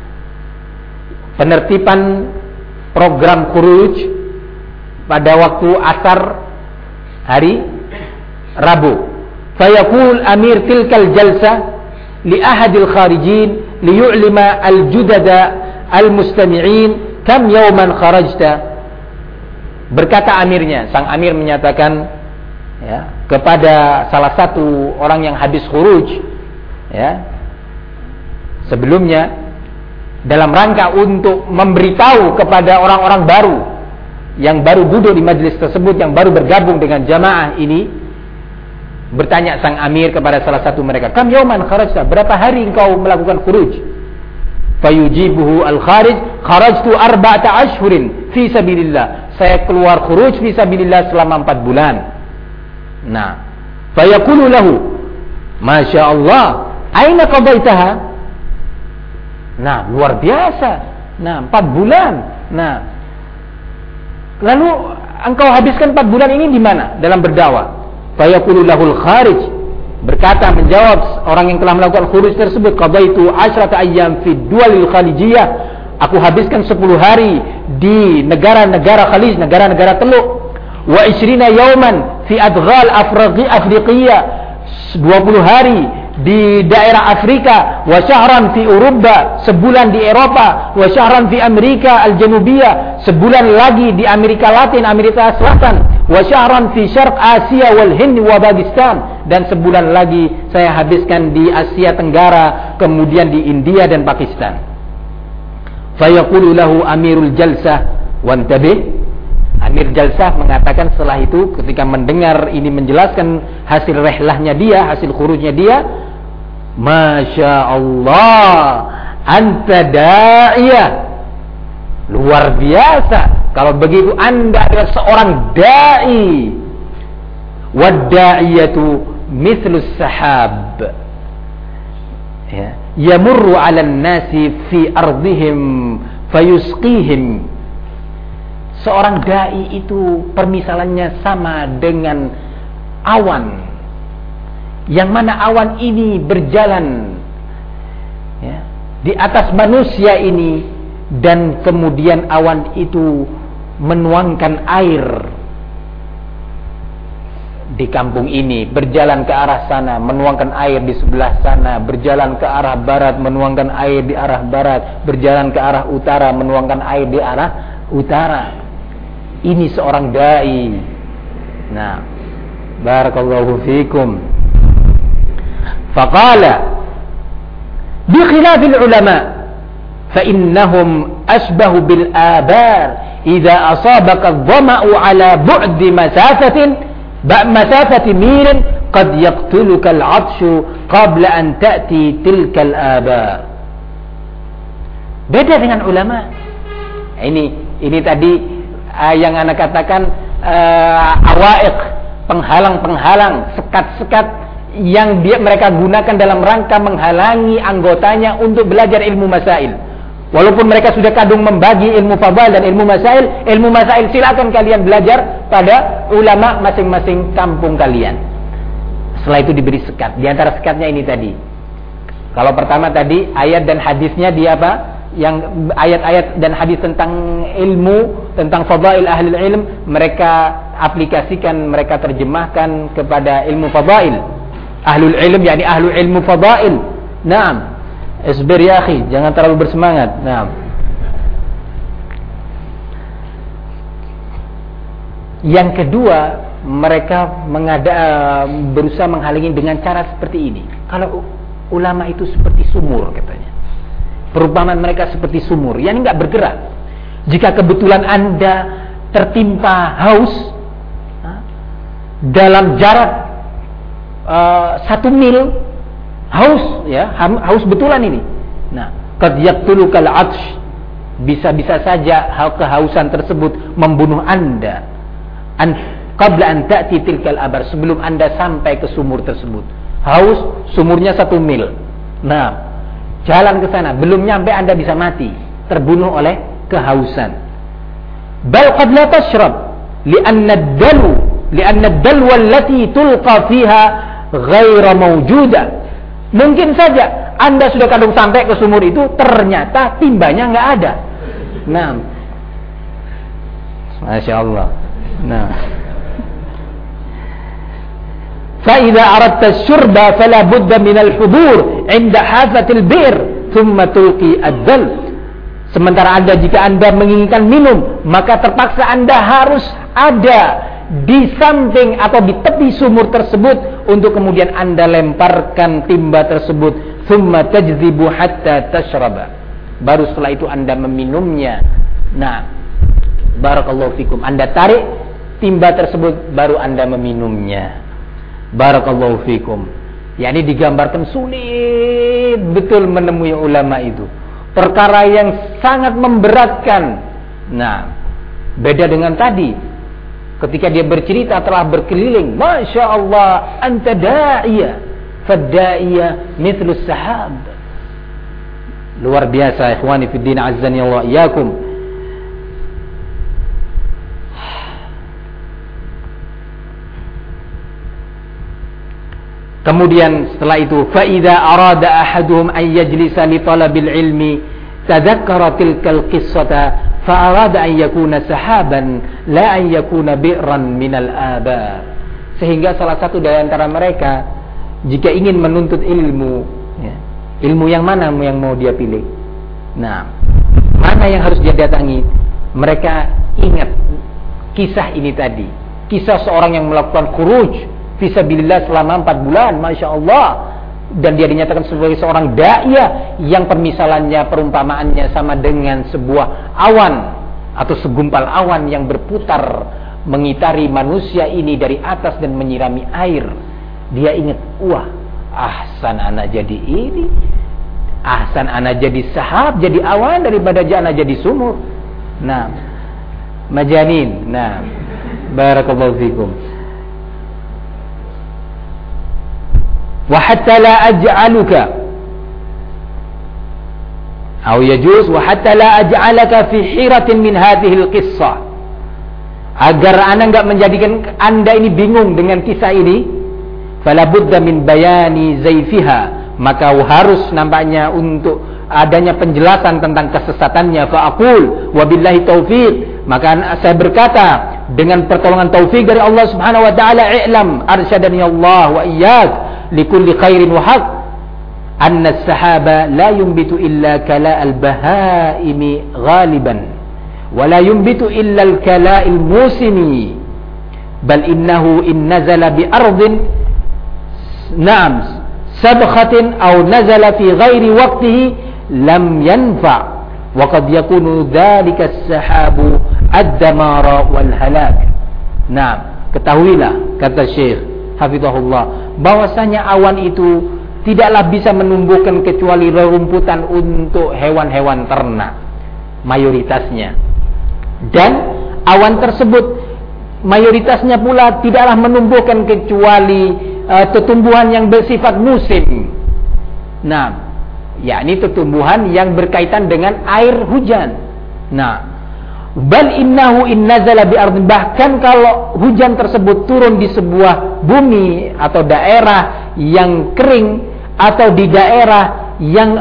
Penertiban program khuruj pada waktu asar hari Rabu. Fayaqul amir tilkal jalsa li ahadil kharijin liyu'lima al-judada al-mustami'in kam yawman kharajta. Berkata amirnya, sang amir menyatakan ya, kepada salah satu orang yang habis khuruj ya, sebelumnya, dalam rangka untuk memberitahu kepada orang-orang baru yang baru duduk di majlis tersebut, yang baru bergabung dengan jamaah ini, bertanya sang amir kepada salah satu mereka, kam yauman kharajta, berapa hari engkau melakukan khuruj? Fayujibuhu al-kharij, kharajtu 4 ashhurin fi sabilillah, saya keluar khuruj fi sabilillah selama 4 bulan. Nah, fayaqulu lahu, masya Allah, aina qadaitaha? Nah, luar biasa. Nah, 4 bulan. Nah, lalu engkau habiskan 4 bulan ini di mana dalam berdakwah? Fayaqulu lahul kharij, berkata, menjawab orang yang telah melakukan khuruj tersebut, qadaitu 10 ayyam fi duwalil khalijiyah, aku habiskan 10 hari di negara-negara Khalij, negara-negara Teluk. Wa 20 yauman fi adghal afriqiyah, 20 hari di daerah Afrika. Wa syahran fi Eropa, sebulan di Eropa. Wa syahran fi Amerika al-Janubiyah, sebulan lagi di Amerika Latin, Amerika Selatan. Wa syahran fi Syarq Asia wal Hind wa Pakistan, dan sebulan lagi saya habiskan di Asia Tenggara, kemudian di India dan Pakistan. Fayaqulu lahu amirul jalsah wantabih, Amir Jalsah mengatakan setelah itu ketika mendengar ini menjelaskan hasil rehlahnya dia, hasil khurujnya dia, Masya Allah, anta da'iyah, luar biasa. Kalau begitu Anda adalah seorang da'i. Wad-da'iyatu mithlus sahab, ya, yamurru 'alan nasi fi ardihim fayusqihim. Seorang dai itu permisalannya sama dengan awan, yang mana awan ini berjalan, ya, di atas manusia ini, dan kemudian awan itu menuangkan air di kampung ini, berjalan ke arah sana, menuangkan air di sebelah sana, berjalan ke arah barat, menuangkan air di arah barat, berjalan ke arah utara, menuangkan air di arah utara. Ini seorang dai. Nah, barakallahu fikum. Faqala bi khilafil ulama fa innahum asbahu bil abar idza asabaka adh-dhama'u ala bu'di masafati milin qad yaqtuluka al-'atshu qabla an ta'ti tilka al-abar. Beda dengan ulama. Ini tadi yang ana katakan awaiq, penghalang-penghalang, sekat-sekat yang mereka gunakan dalam rangka menghalangi anggotanya untuk belajar ilmu masail. Walaupun mereka sudah kadung membagi ilmu fadhail dan ilmu masail silakan kalian belajar pada ulama masing-masing kampung kalian. Setelah itu diberi sekat. Di antara sekatnya ini tadi. Kalau pertama tadi ayat dan hadisnya dia apa? Yang ayat-ayat dan hadis tentang ilmu, tentang fadhail ahli ilm, mereka aplikasikan, mereka terjemahkan kepada ilmu fadhail ahlul ilm, yakni ahlul ilmu fadhail. Naam, isbir ya akhi, jangan terlalu bersemangat. Naam. Yang kedua, mereka berusaha menghalangi dengan cara seperti ini. Kalau ulama itu seperti sumur katanya. Perumpamaan mereka seperti sumur yang enggak bergerak. Jika kebetulan Anda tertimpa haus dalam jarak 1 mil, haus, ya, haus betulan ini. Nah, qad yaqtulukal 'atsh, bisa-bisa saja kehausan tersebut membunuh Anda. Qabla an ta'ti tilkal abar, sebelum Anda sampai ke sumur tersebut. Haus, sumurnya 1 mil. Nah, jalan ke sana, belum nyampe Anda bisa mati, terbunuh oleh kehausan. Bal qad la tashrab li'anna ad-dalwa allati tulqa fiha ghaira mawjuda. Mungkin saja Anda sudah kadung sampai ke sumur itu, ternyata timbanya enggak ada. Nah, Masya Allah. Nah, فإذا أردت الشرب فلا بد من الحضور عند حافة البئر ثم تلقي الدلو. Sementara jika Anda menginginkan minum, maka terpaksa Anda harus ada di samping atau di tepi sumur tersebut untuk kemudian Anda lemparkan timba tersebut. Thumma tajzibu hatta tashraba. Baru setelah itu Anda meminumnya. Nah, barakallahu fikum, Anda tarik timba tersebut, baru Anda meminumnya. Barakallahu fikum. Yani digambarkan sulit betul menemui ulama itu. Perkara yang sangat memberatkan. Nah, beda dengan tadi. Ketika dia bercerita telah berkeliling, Masya Allah, anta da'iyah, fadda'iyah mithlus sahab. Luar biasa, ikhwani fiddin, azzani Allah iyakum. Kemudian setelah itu, فَإِذَا أَرَادَ أَحَدُهُمْ أَنْ يَجْلِسَ لِطَلَبِ الْعِلْمِ تَذَكَّرَ تِلْكَ الْقِصَّةَ فَأَرَادَ أَنْ يَكُونَ سَحَابًا لَا أَنْ يَكُونَ بِئْرًا مِنَ الْآبَارِ. Sehingga salah satu dari antara mereka, jika ingin menuntut ilmu, ya, ilmu yang mana yang mau dia pilih? Nah, mana yang harus dia datangi? Mereka ingat kisah ini tadi, kisah seorang yang melakukan khuruj fisabilillah selama 4 bulan, Masya Allah, dan dia dinyatakan sebagai seorang da'iyah yang permisalannya, perumpamaannya sama dengan sebuah awan atau segumpal awan yang berputar mengitari manusia ini dari atas dan menyirami air. Dia ingat, wah, ahsan ana jadi ini, ahsan ana jadi sahab, jadi awan daripada ana jadi sumur. Nah, majanin. Nah, barakallahu fikum. Wa hatta la aj'aluka atau yajuz wa hatta la aj'alaka fi hiratin min hadhihi al-qissah, agar ana enggak menjadikan anda ini bingung dengan kisah ini, fala budda min bayani zaifiha, maka harus nampaknya untuk adanya penjelasan tentang kesesatannya. Fa aqul wa billahi taufiq, maka saya berkata dengan pertolongan taufik dari Allah Subhanahu wa taala, i'lam arsyadani Allah wa iyyak likulli khairin wa haq anna as-sahaba la yunbitu illa kala al-bahaimi ghaliban wa la yunbitu illa al-kala al-musimi bal innahu in nazala bi ardin na'am sabkhatin aw nazala fi ghairi waqtihi lam yanfa wa qad yakunu dhalika as-sahabu ad-damara wal halak. Nah, ketahuilah, kata Syekh hafizahullah, bahwasanya awan itu tidaklah bisa menumbuhkan kecuali rerumputan untuk hewan-hewan ternak mayoritasnya, dan awan tersebut mayoritasnya pula tidaklah menumbuhkan kecuali tumbuhan yang bersifat musim. Nah, yakni tumbuhan yang berkaitan dengan air hujan. Nah, bal innahu in nazala bi ardin, bahkan kalau hujan tersebut turun di sebuah bumi atau daerah yang kering, atau di daerah yang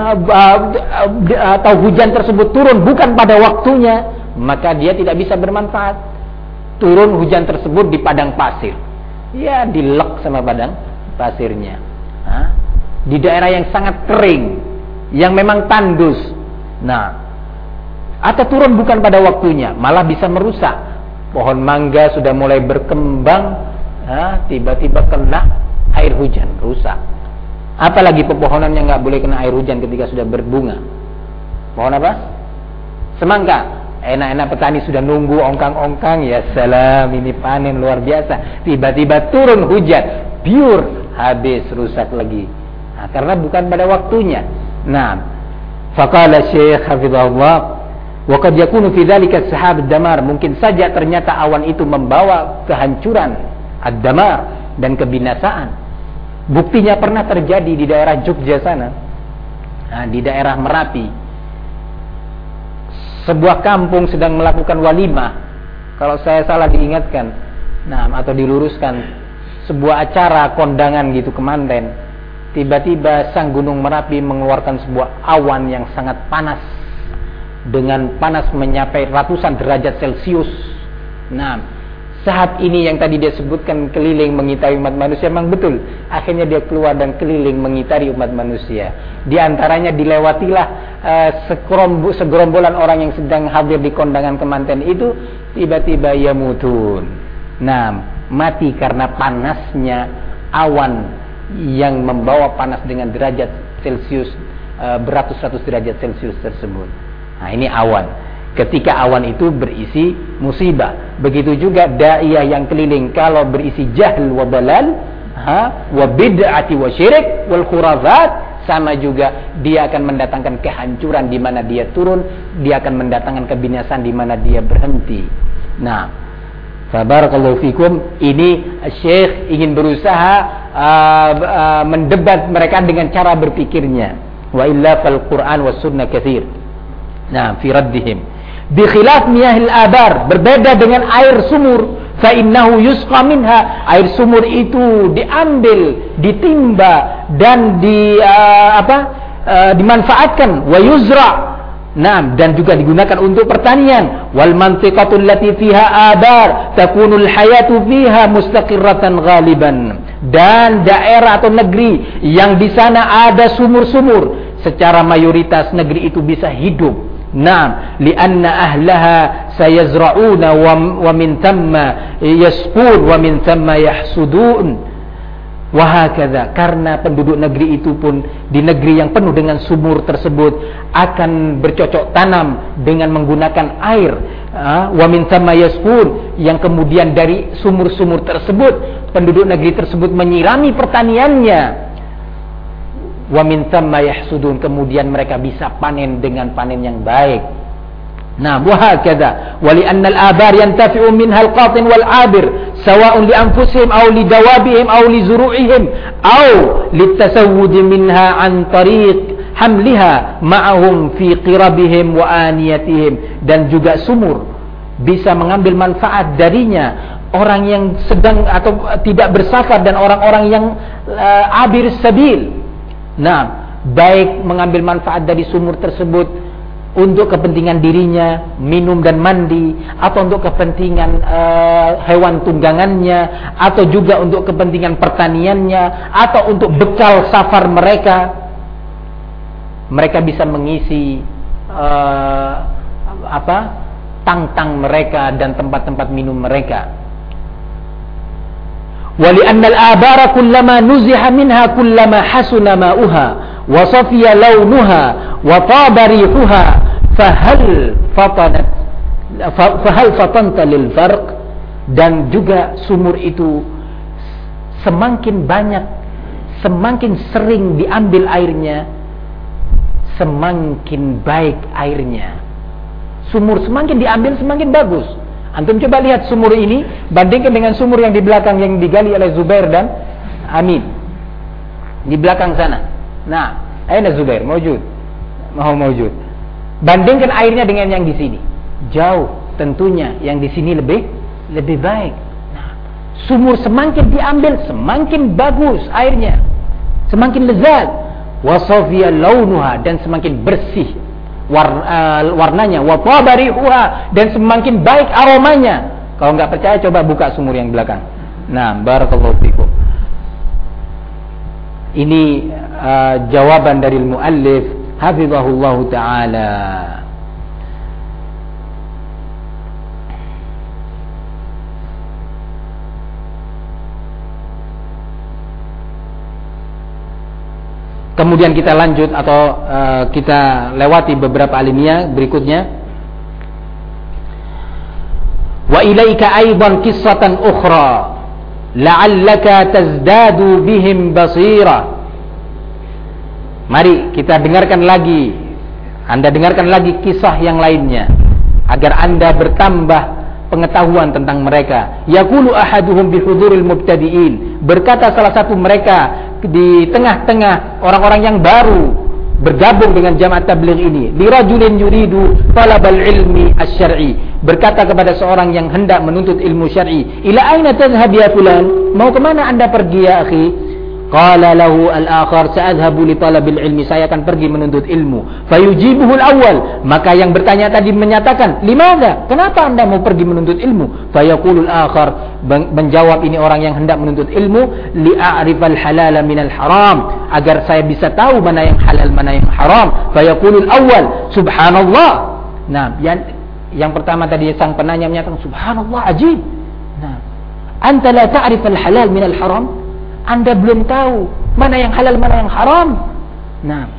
atau hujan tersebut turun bukan pada waktunya, maka dia tidak bisa bermanfaat. Turun hujan tersebut di padang pasir, ya dilek sama padang pasirnya. Di daerah yang sangat kering, yang memang tandus, nah, atau turun bukan pada waktunya, malah bisa merusak. Pohon mangga sudah mulai berkembang, tiba-tiba kena air hujan, rusak. Apalagi pepohonan yang nggak boleh kena air hujan ketika sudah berbunga. Pohon apa? Semangka. Enak-enak petani sudah nunggu ongkang-ongkang, ya salam, ini panen luar biasa. Tiba-tiba turun hujan, biur, habis, rusak lagi. Nah, karena bukan pada waktunya. Nah, faqala Syekh hafizahullah, wa qad yakunu fi dzalika as-sahab ad-damar, mungkin saja ternyata awan itu membawa kehancuran, ad-damar, dan kebinasaan. Buktinya pernah terjadi di daerah Jogja sana. Nah, di daerah Merapi, sebuah kampung sedang melakukan walimah, kalau saya salah diingatkan, nah, atau diluruskan, sebuah acara kondangan gitu kemanten. Tiba-tiba sang gunung Merapi mengeluarkan sebuah awan yang sangat panas, dengan panas mencapai ratusan derajat Celcius. Nah, saat ini yang tadi dia sebutkan keliling mengitari umat manusia, memang betul. Akhirnya dia keluar dan keliling mengitari umat manusia. Di antaranya dilewatilah segerombolan orang yang sedang hadir di kondangan kemanten itu, tiba-tiba yamutun. Nah, mati karena panasnya awan yang membawa panas dengan derajat Celcius, beratus-ratus derajat Celcius tersebut. Nah, ini awan. Ketika awan itu berisi musibah, begitu juga da'iyah yang keliling kalau berisi jahl wa dalal, wa bid'ati wa syirik wal khurafat, sama juga dia akan mendatangkan kehancuran di mana dia turun, dia akan mendatangkan kebinasaan di mana dia berhenti. Nah, fabarakallahu fikum, ini Syekh ingin berusaha mendebat mereka dengan cara berpikirnya. Wa illa fal Quran was sunnah katsir. Nah, fi raddihim bi khilaf miyahil abar, berbeda dengan air sumur, fa innahu yusqa minha, air sumur itu diambil, ditimba dan dimanfaatkan, wa yuzra, nah, dan juga digunakan untuk pertanian. Wal mantiqatul lati fiha abar takunul hayatu fiha mustaqirratan ghaliban, dan daerah atau negeri yang di sana ada sumur-sumur, secara mayoritas negeri itu bisa hidup. Nah, lianna ahlaha sayazra'una wa min thamma yasqun wa min thamma yahsudun. Wahakadha, karena penduduk negeri itu pun di negeri yang penuh dengan sumur tersebut akan bercocok tanam dengan menggunakan air wa min thamma yasqun, yang kemudian dari sumur-sumur tersebut penduduk negeri tersebut menyirami pertaniannya, wa min thamma yahsudun, kemudian mereka bisa panen dengan panen yang baik. Nah, wa hakadha wa li anna al-abar yantafi'u minha al-qatin wal 'abir sawa'un li anfusihim aw li dawabihim aw li zuru'ihim aw litasawwud minha an tariq hamliha ma'ahum fi qirabihim wa aniyatihim. Dan juga sumur bisa mengambil manfaat darinya orang yang sedang atau tidak bersafar dan orang-orang yang abir sabil. Nah, baik mengambil manfaat dari sumur tersebut untuk kepentingan dirinya, minum dan mandi, atau untuk kepentingan hewan tunggangannya, atau juga untuk kepentingan pertaniannya, atau untuk bekal safar mereka. Mereka bisa mengisi tang-tang mereka dan tempat-tempat minum mereka. Wali annal abara kullama nuziha minha kullama hasuna ma'uha wa safiya launuha wa taba rihuha fahal fatanta lil farq. Dan juga sumur itu semakin banyak, semakin sering diambil airnya, semakin baik airnya. Sumur semakin diambil semakin bagus. Antum coba lihat sumur ini, bandingkan dengan sumur yang di belakang yang digali oleh Zubair dan Amin di belakang sana. Nah, aina Zubair mawjud, mawjud. Bandingkan airnya dengan yang di sini, jauh tentunya yang di sini lebih baik. Nah, sumur semakin diambil semakin bagus airnya, semakin lezat. Wasafiya launuha, dan semakin bersih warnanya, wa tabarihuha, dan semakin baik aromanya. Kalau nggak percaya coba buka sumur yang belakang. Nah, barakallahu fikum. Ini jawaban dari muallif hafizahullahu taala. Kemudian kita lanjut atau kita lewati beberapa alimiah berikutnya. Wa ilaika aidan qissatan ukhra la'allaka tazdadu bihim basira. Mari kita dengarkan lagi, Anda dengarkan lagi kisah yang lainnya agar Anda bertambah pengetahuan tentang mereka. Yaqulu ahaduhum bihuduril mubtadi'in, berkata salah satu mereka di tengah-tengah orang-orang yang baru bergabung dengan jamaah tabligh ini, lirajulin yuridu talabal ilmi asy-syar'i, berkata kepada seorang yang hendak menuntut ilmu syar'i, ila aina tadhhab ya fulan, mau ke mana Anda pergi ya akhi? Qala lahu al-akhar sa'adhabu li talabil ilmi, saya akan pergi menuntut ilmu. Fayujibuhu al-awwal, maka yang bertanya tadi menyatakan, limadha, kenapa Anda mau pergi menuntut ilmu? Fayaqulu al-akhar, menjawab ini orang yang hendak menuntut ilmu, li'a'rifal halala minal haram, agar saya bisa tahu mana yang halal mana yang haram. Fayaqulu al-awwal subhanallah. Nah, yang pertama tadi sang penanya menyatakan subhanallah, ajib. Nah, anta la ta'rifal halal minal haram, Anda belum tahu mana yang halal mana yang haram. Nah,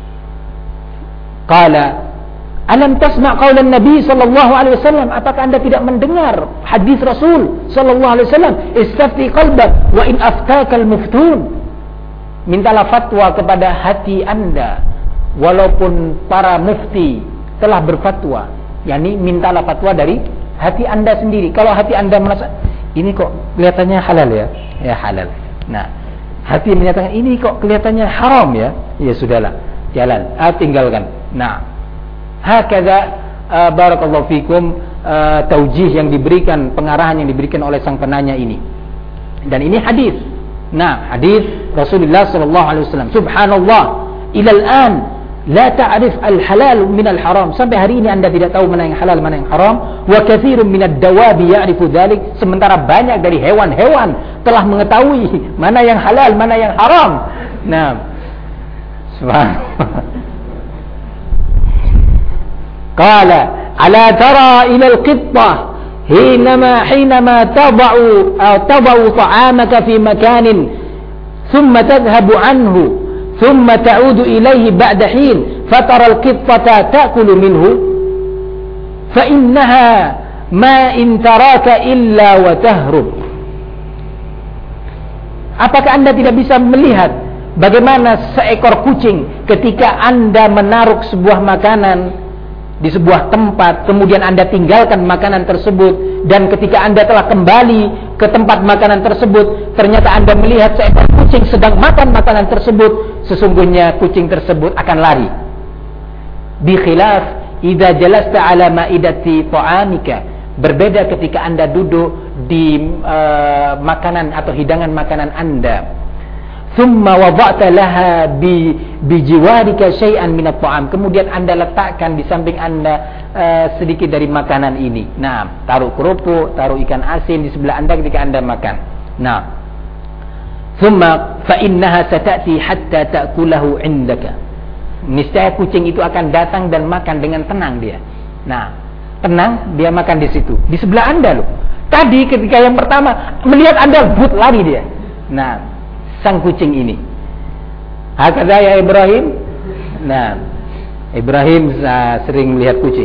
qala alam tasma' qaulan Nabi sallallahu alaihi wasallam, apakah Anda tidak mendengar hadis Rasul sallallahu alaihi wasallam, istafti qalbak wa in aftaka al-muftun, mintalah fatwa kepada hati Anda walaupun para mufti telah berfatwa. Yani mintalah fatwa dari hati Anda sendiri. Kalau hati Anda merasa ini kok kelihatannya halal ya, ya halal. Nah, hati menyatakan ini kok kelihatannya haram ya, ya sudahlah, jalan, tinggalkan. Nah, hakadha barakallahu fikum taujih yang diberikan, pengarahan yang diberikan oleh sang penanya ini. Dan ini hadis. Nah, hadis Rasulullah sallallahu alaihi wasallam, subhanallah, ilal an la ta'rif al-halal min al-haram, sampai hari ini Anda tidak tahu mana yang halal mana yang haram. Wa katsirun min ad-dawabi ya'rifu dzalik, sementara banyak dari hewan-hewan telah mengetahui mana yang halal mana yang haram. Nah, subhanallah. Qala ala tara ila al-qittah حينما تضع طعامك في مكان ثم تذهب عنه ثم تعود إليه بعد حين فترى القطة تأكل منه. fa innaha ma in taraka illa wa tahrub. Apakah Anda tidak bisa melihat bagaimana seekor kucing ketika Anda menaruh sebuah makanan di sebuah tempat, kemudian Anda tinggalkan makanan tersebut, dan ketika Anda telah kembali ke tempat makanan tersebut, ternyata Anda melihat seekor kucing sedang makan makanan tersebut, sesungguhnya kucing tersebut akan lari. Bi khilaf idza jalasta ala maidati ta'amika, berbeda ketika Anda duduk di makanan atau hidangan makanan Anda. Thumma wada'ta laha bijiwarika syai'an min at-ta'am, kemudian Anda letakkan di samping Anda sedikit dari makanan ini. Nah, taruh kerupuk, taruh ikan asin di sebelah Anda ketika Anda makan. Nah, thumma fa innaha satati hatta ta'kulahu 'indaka. Niscaya kucing itu akan datang dan makan dengan tenang dia. Nah, tenang dia makan di situ, di sebelah Anda loh. Tadi ketika yang pertama melihat Anda, but lari dia. Nah, sang kucing ini. Hakadha ya Ibrahim. Nah, Ibrahim sering melihat kucing.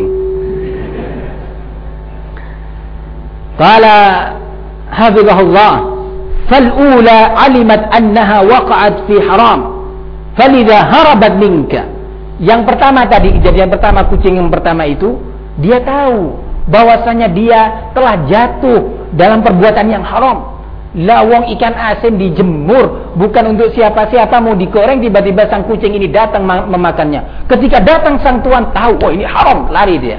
Qala hafizahullah, fal'ula alimat annaha waqa'at fi haram, falidha harabat minka. Yang pertama tadi, kejadian pertama, kucing yang pertama itu, dia tahu bahwasanya dia telah jatuh dalam perbuatan yang haram. Lawang ikan asin dijemur bukan untuk siapa-siapa, mau digoreng, tiba-tiba sang kucing ini datang memakannya. Ketika datang sang tuan tahu, oh ini haram, lari dia.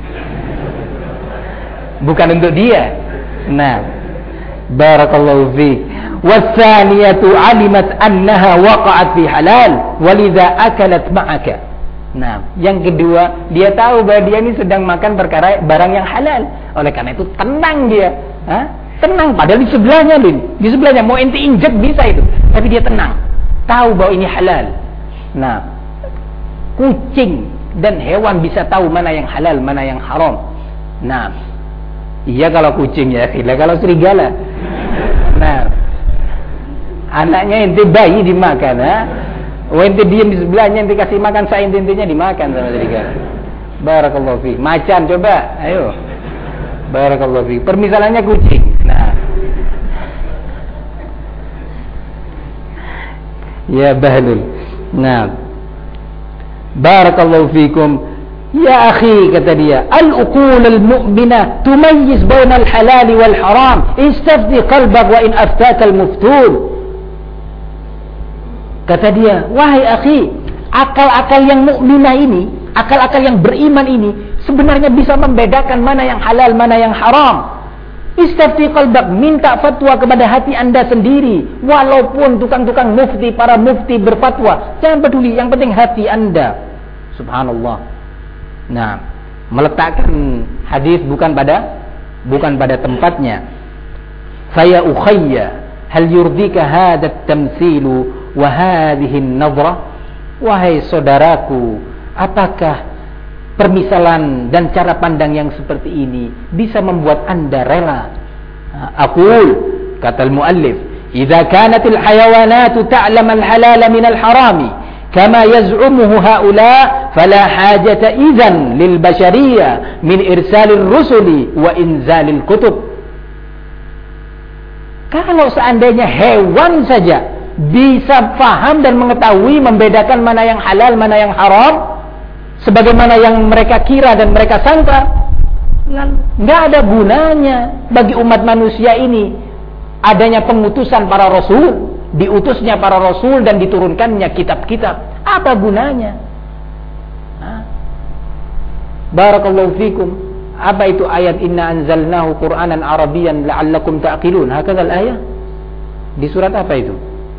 Bukan untuk dia. Nah, barakallahu fiik. Wasaniyatu alimat annaha waqa'at fi halal walidha akalat ma'aka. Nah, yang kedua, dia tahu bahwa dia ini sedang makan perkara barang yang halal. Oleh karena itu tenang dia. Tenang, padahal di sebelahnya, di sebelahnya mau ente injek bisa itu, tapi dia tenang, tahu bahwa ini halal. Nah, kucing dan hewan bisa tahu mana yang halal, mana yang haram. Nah, iya kalau kucing ya, kalau serigala. Nah, anaknya ente bayi dimakan, ente diam di sebelahnya, ente kasih makan, ente-entenya dimakan sama serigala. Barakallahu fiik. Macan coba, ayo. Barakallahu fiik. Permisalannya kucing. Nah, ya bahlul. Nah, barakallahu fiikum. Ya akhi, kata dia, al-uqul al-mu'minah tumayyiz baina al-halal wal haram. Istafti qalbak wa in aftaka al-muftun. Kata dia, wahai akhi, akal-akal yang mukminah ini, akal-akal yang beriman ini sebenarnya bisa membedakan mana yang halal, mana yang haram. Istafti qalbak, minta fatwa kepada hati Anda sendiri. Walaupun tukang-tukang mufti, para mufti berfatwa, jangan peduli, yang penting hati Anda. Subhanallah. Nah, meletakkan hadis bukan pada tempatnya. Saya ukhayya, hal yurdika hadha at-tamthilu wa hadhihi an-nadhra? Wahai saudaraku, apakah permisalan dan cara pandang yang seperti ini bisa membuat Anda rela? Aqul, kata al-muallif, idza kanat al-hayawanatu ta'lam al-halal min al-harami kama yaz'umuhu haula fala hajata idzan lil bashariyah min irsalir rusuli wa inzalil kutub. Kalau seandainya hewan saja bisa paham dan mengetahui, membedakan mana yang halal, mana yang haram, sebagaimana yang mereka kira dan mereka sangka, nggak ada gunanya bagi umat manusia ini adanya pengutusan para rasul, diutusnya para rasul dan diturunkannya kitab-kitab. Apa gunanya? Barakallahu fikum. Apa itu ayat inna anzalnahu Qur'anan Arabiyyan la'allakum ta'qilun? Hakadzal ayat. Di surat apa itu?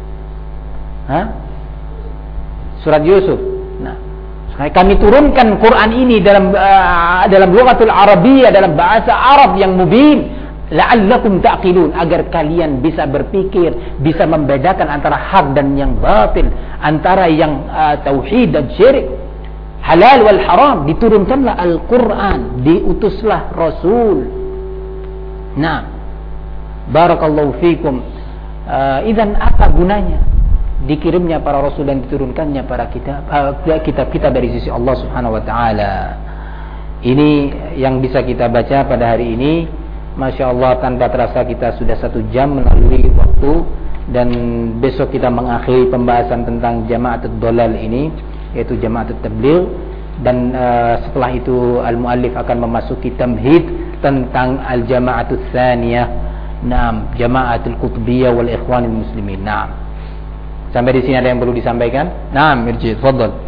Surat Yusuf. Nah, kami turunkan Quran ini dalam lughatul Arabiyyah, dalam bahasa Arab yang mubin, la'allakum ta'qilun, agar kalian bisa berpikir, bisa membedakan antara hak dan yang batil, antara yang tauhid dan syirik, halal wal haram. Diturunkanlah Al-Quran, diutuslah Rasul. Nah, barakallahu fikum. Idzan apa gunanya dikirimnya para rasul dan diturunkannya para kitab-kitab dari sisi Allah Subhanahu wa taala? Ini yang bisa kita baca pada hari ini. Masya Allah, tanpa terasa kita sudah 1 jam melalui waktu. Dan besok kita mengakhiri pembahasan tentang jama'atut dhalal ini, yaitu jama'atut tabligh. Dan setelah itu al-muallif akan memasuki tamhid tentang al-jama'atut tsaniyah, naam, jama'atul qutbiyah wal ikhwanil muslimin. Naam. Sampai di sini ada yang perlu disampaikan? Naam, irji, tafadhal.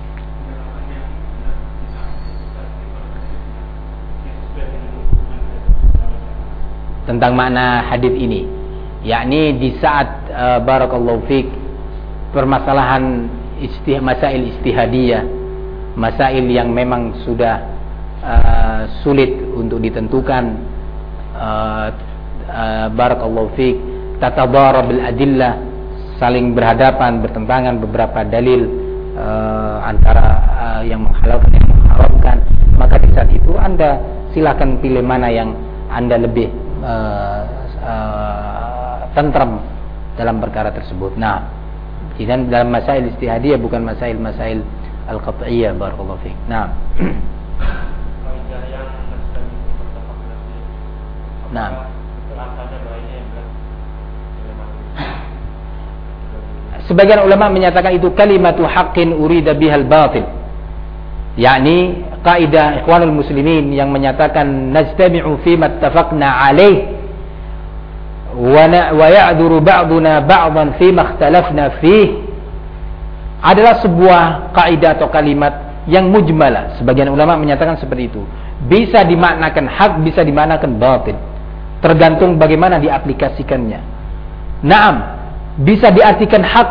Tentang makna hadis ini, yakni di saat barakallahu fik, permasalahan masail istihadiyah, masail yang memang sudah sulit untuk ditentukan, barakallahu fik, tatadara bil adillah, saling berhadapan, bertentangan beberapa dalil antara yang menghalalkan yang mengharamkan, maka di saat itu Anda silakan pilih mana yang Anda lebih tentram dalam perkara tersebut. Nah, dan dalam masail istihadiyah, bukan masail al-qat'iyah. Barakallahu fiik. Nah. Nah. Sebagian ulama menyatakan itu kalimatu haqqin urida bihal batil, yakni kaidah ikhwanul muslimin yang menyatakan najtami'u fi ma ittafaqna alaih wa ya'duru ba'duna ba'dan fi ma ikhtalafna fih, adalah sebuah kaidah atau kalimat yang mujmalah. Sebagian ulama menyatakan seperti itu, bisa dimaknakan hak, bisa dimaknakan batil, tergantung bagaimana diaplikasikannya. Naam, bisa diartikan hak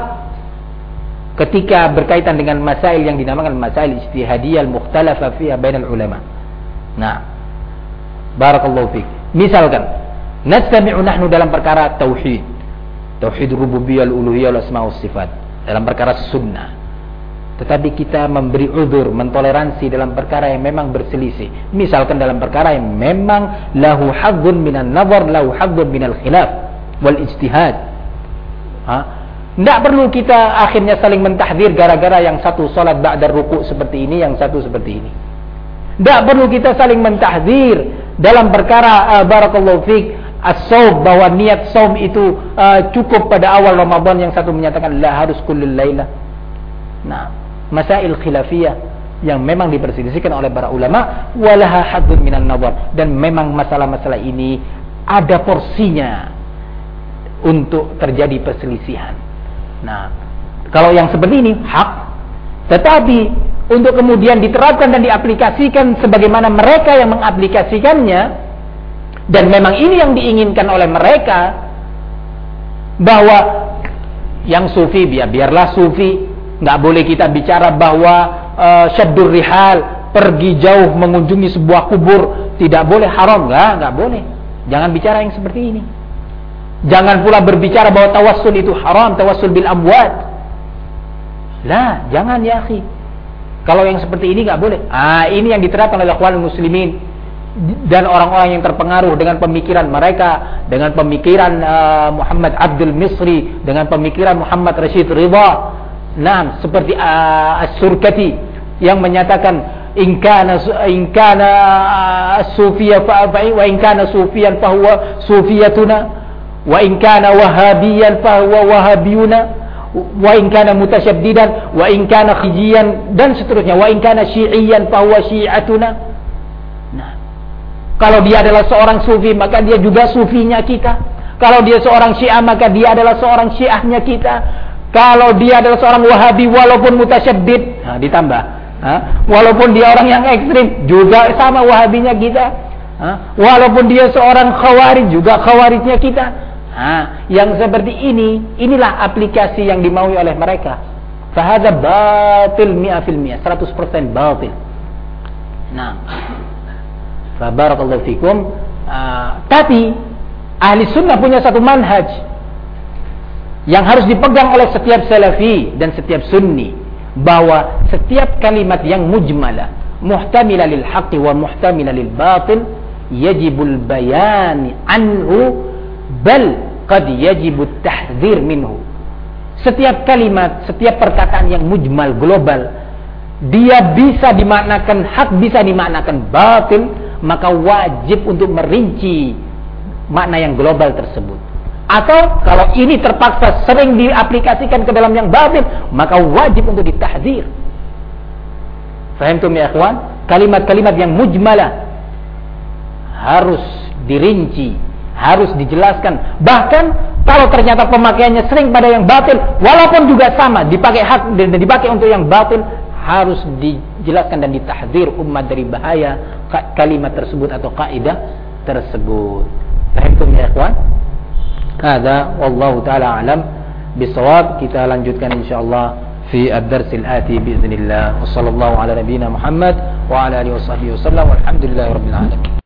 ketika berkaitan dengan masail yang dinamakan masail istihadiyah al-mukhtalafa fiha bainal ulama. Nah, barakallahu fiik. Misalkan, najtami'u nahnu dalam perkara tauhid, tauhid rububiyah, al-uluhiyah, al-asma' was sifat, dalam perkara sunnah. Tetapi kita memberi uzur, mentoleransi dalam perkara yang memang berselisih. Misalkan dalam perkara yang memang lahu haddun minan nazar, lahu haddun minal khilaf wal ijtihad. Tidak perlu kita akhirnya saling mentahdir gara-gara yang satu salat ba'da ruku' seperti ini, yang satu seperti ini. Tidak perlu kita saling mentahdir dalam perkara barakallahu fiik as-saum, bahwa niat saum itu cukup pada awal Ramadan, yang satu menyatakan la harus kullul lailah. Nah, masail khilafiyah yang memang diperselisihkan oleh para ulama, walaha haddun minan nazar, dan memang masalah-masalah ini ada porsinya untuk terjadi perselisihan. Nah, kalau yang seperti ini hak, tetapi untuk kemudian diterapkan dan diaplikasikan sebagaimana mereka yang mengaplikasikannya, dan memang ini yang diinginkan oleh mereka, bahwa yang sufi biarlah sufi, nggak boleh kita bicara bahwa syaddur rihal, pergi jauh mengunjungi sebuah kubur, tidak boleh, haram, nggak boleh. Jangan bicara yang seperti ini. Jangan pula berbicara bahwa tawassul itu haram, tawassul bil amwat. Lah, jangan ya akhi. Kalau yang seperti ini nggak boleh. Ini yang diterapkan oleh ikhwanul muslimin dan orang-orang yang terpengaruh dengan pemikiran mereka, dengan pemikiran Muhammad Abdul Misri, dengan pemikiran Muhammad Rashid Ridha. Nah, seperti As-Surkati yang menyatakan in kana as-sufiyya wa in kana sufiyan fa huwa sufiyatuna, wa in kana wahabiyan fa huwa wahabiyuna, wa in kana mutasyaddidan, wa in kana khijiyan, dan seterusnya, wa in kana syi'iyan fa huwa syi'atuna. Nah, kalau dia adalah seorang sufi, maka dia juga sufinya kita. Kalau dia seorang syiah, maka dia adalah seorang syiahnya kita. Kalau dia adalah seorang wahabi walaupun mutasyaddid, ditambah, walaupun dia orang yang ekstrim, juga sama wahabinya kita. Walaupun dia seorang khawarij, juga khawarijnya kita. Yang seperti ini, inilah aplikasi yang dimaui oleh mereka. Fahadha batil 100%, 100% batil. Nah, barakallahu fikum. Tapi ahli sunnah punya satu manhaj yang harus dipegang oleh setiap salafi dan setiap sunni, bahwa setiap kalimat yang mujmalah, muhtamilah lil haqqi wa muhtamilah lil batil, yajibul bayan anhu, bal qad yajibut tahdzir minhu. Setiap kalimat, setiap perkataan yang mujmal, global, dia bisa dimaknakan hak, bisa dimaknakan batil, maka wajib untuk merinci makna yang global tersebut. Atau kalau ini terpaksa sering diaplikasikan ke dalam yang batil, maka wajib untuk ditahdzir. Fahamtum ya ikhwan? Kalimat-kalimat yang mujmalah harus dirinci, harus dijelaskan. Bahkan kalau ternyata pemakaiannya sering pada yang batil, walaupun juga sama dipakai hak dan dipakai untuk yang batil, harus dijelaskan dan ditahdzir umat dari bahaya kalimat tersebut atau kaidah tersebut. Fahamtum ya ikhwan? Hada wallahu taala alam bisawab. Kita lanjutkan insyaallah fi ad-darsil ati biiznillah. Wassallallahu ala nabiyyina Muhammad wa ala alihi washabbihi wasallam walhamdulillahirabbil alamin.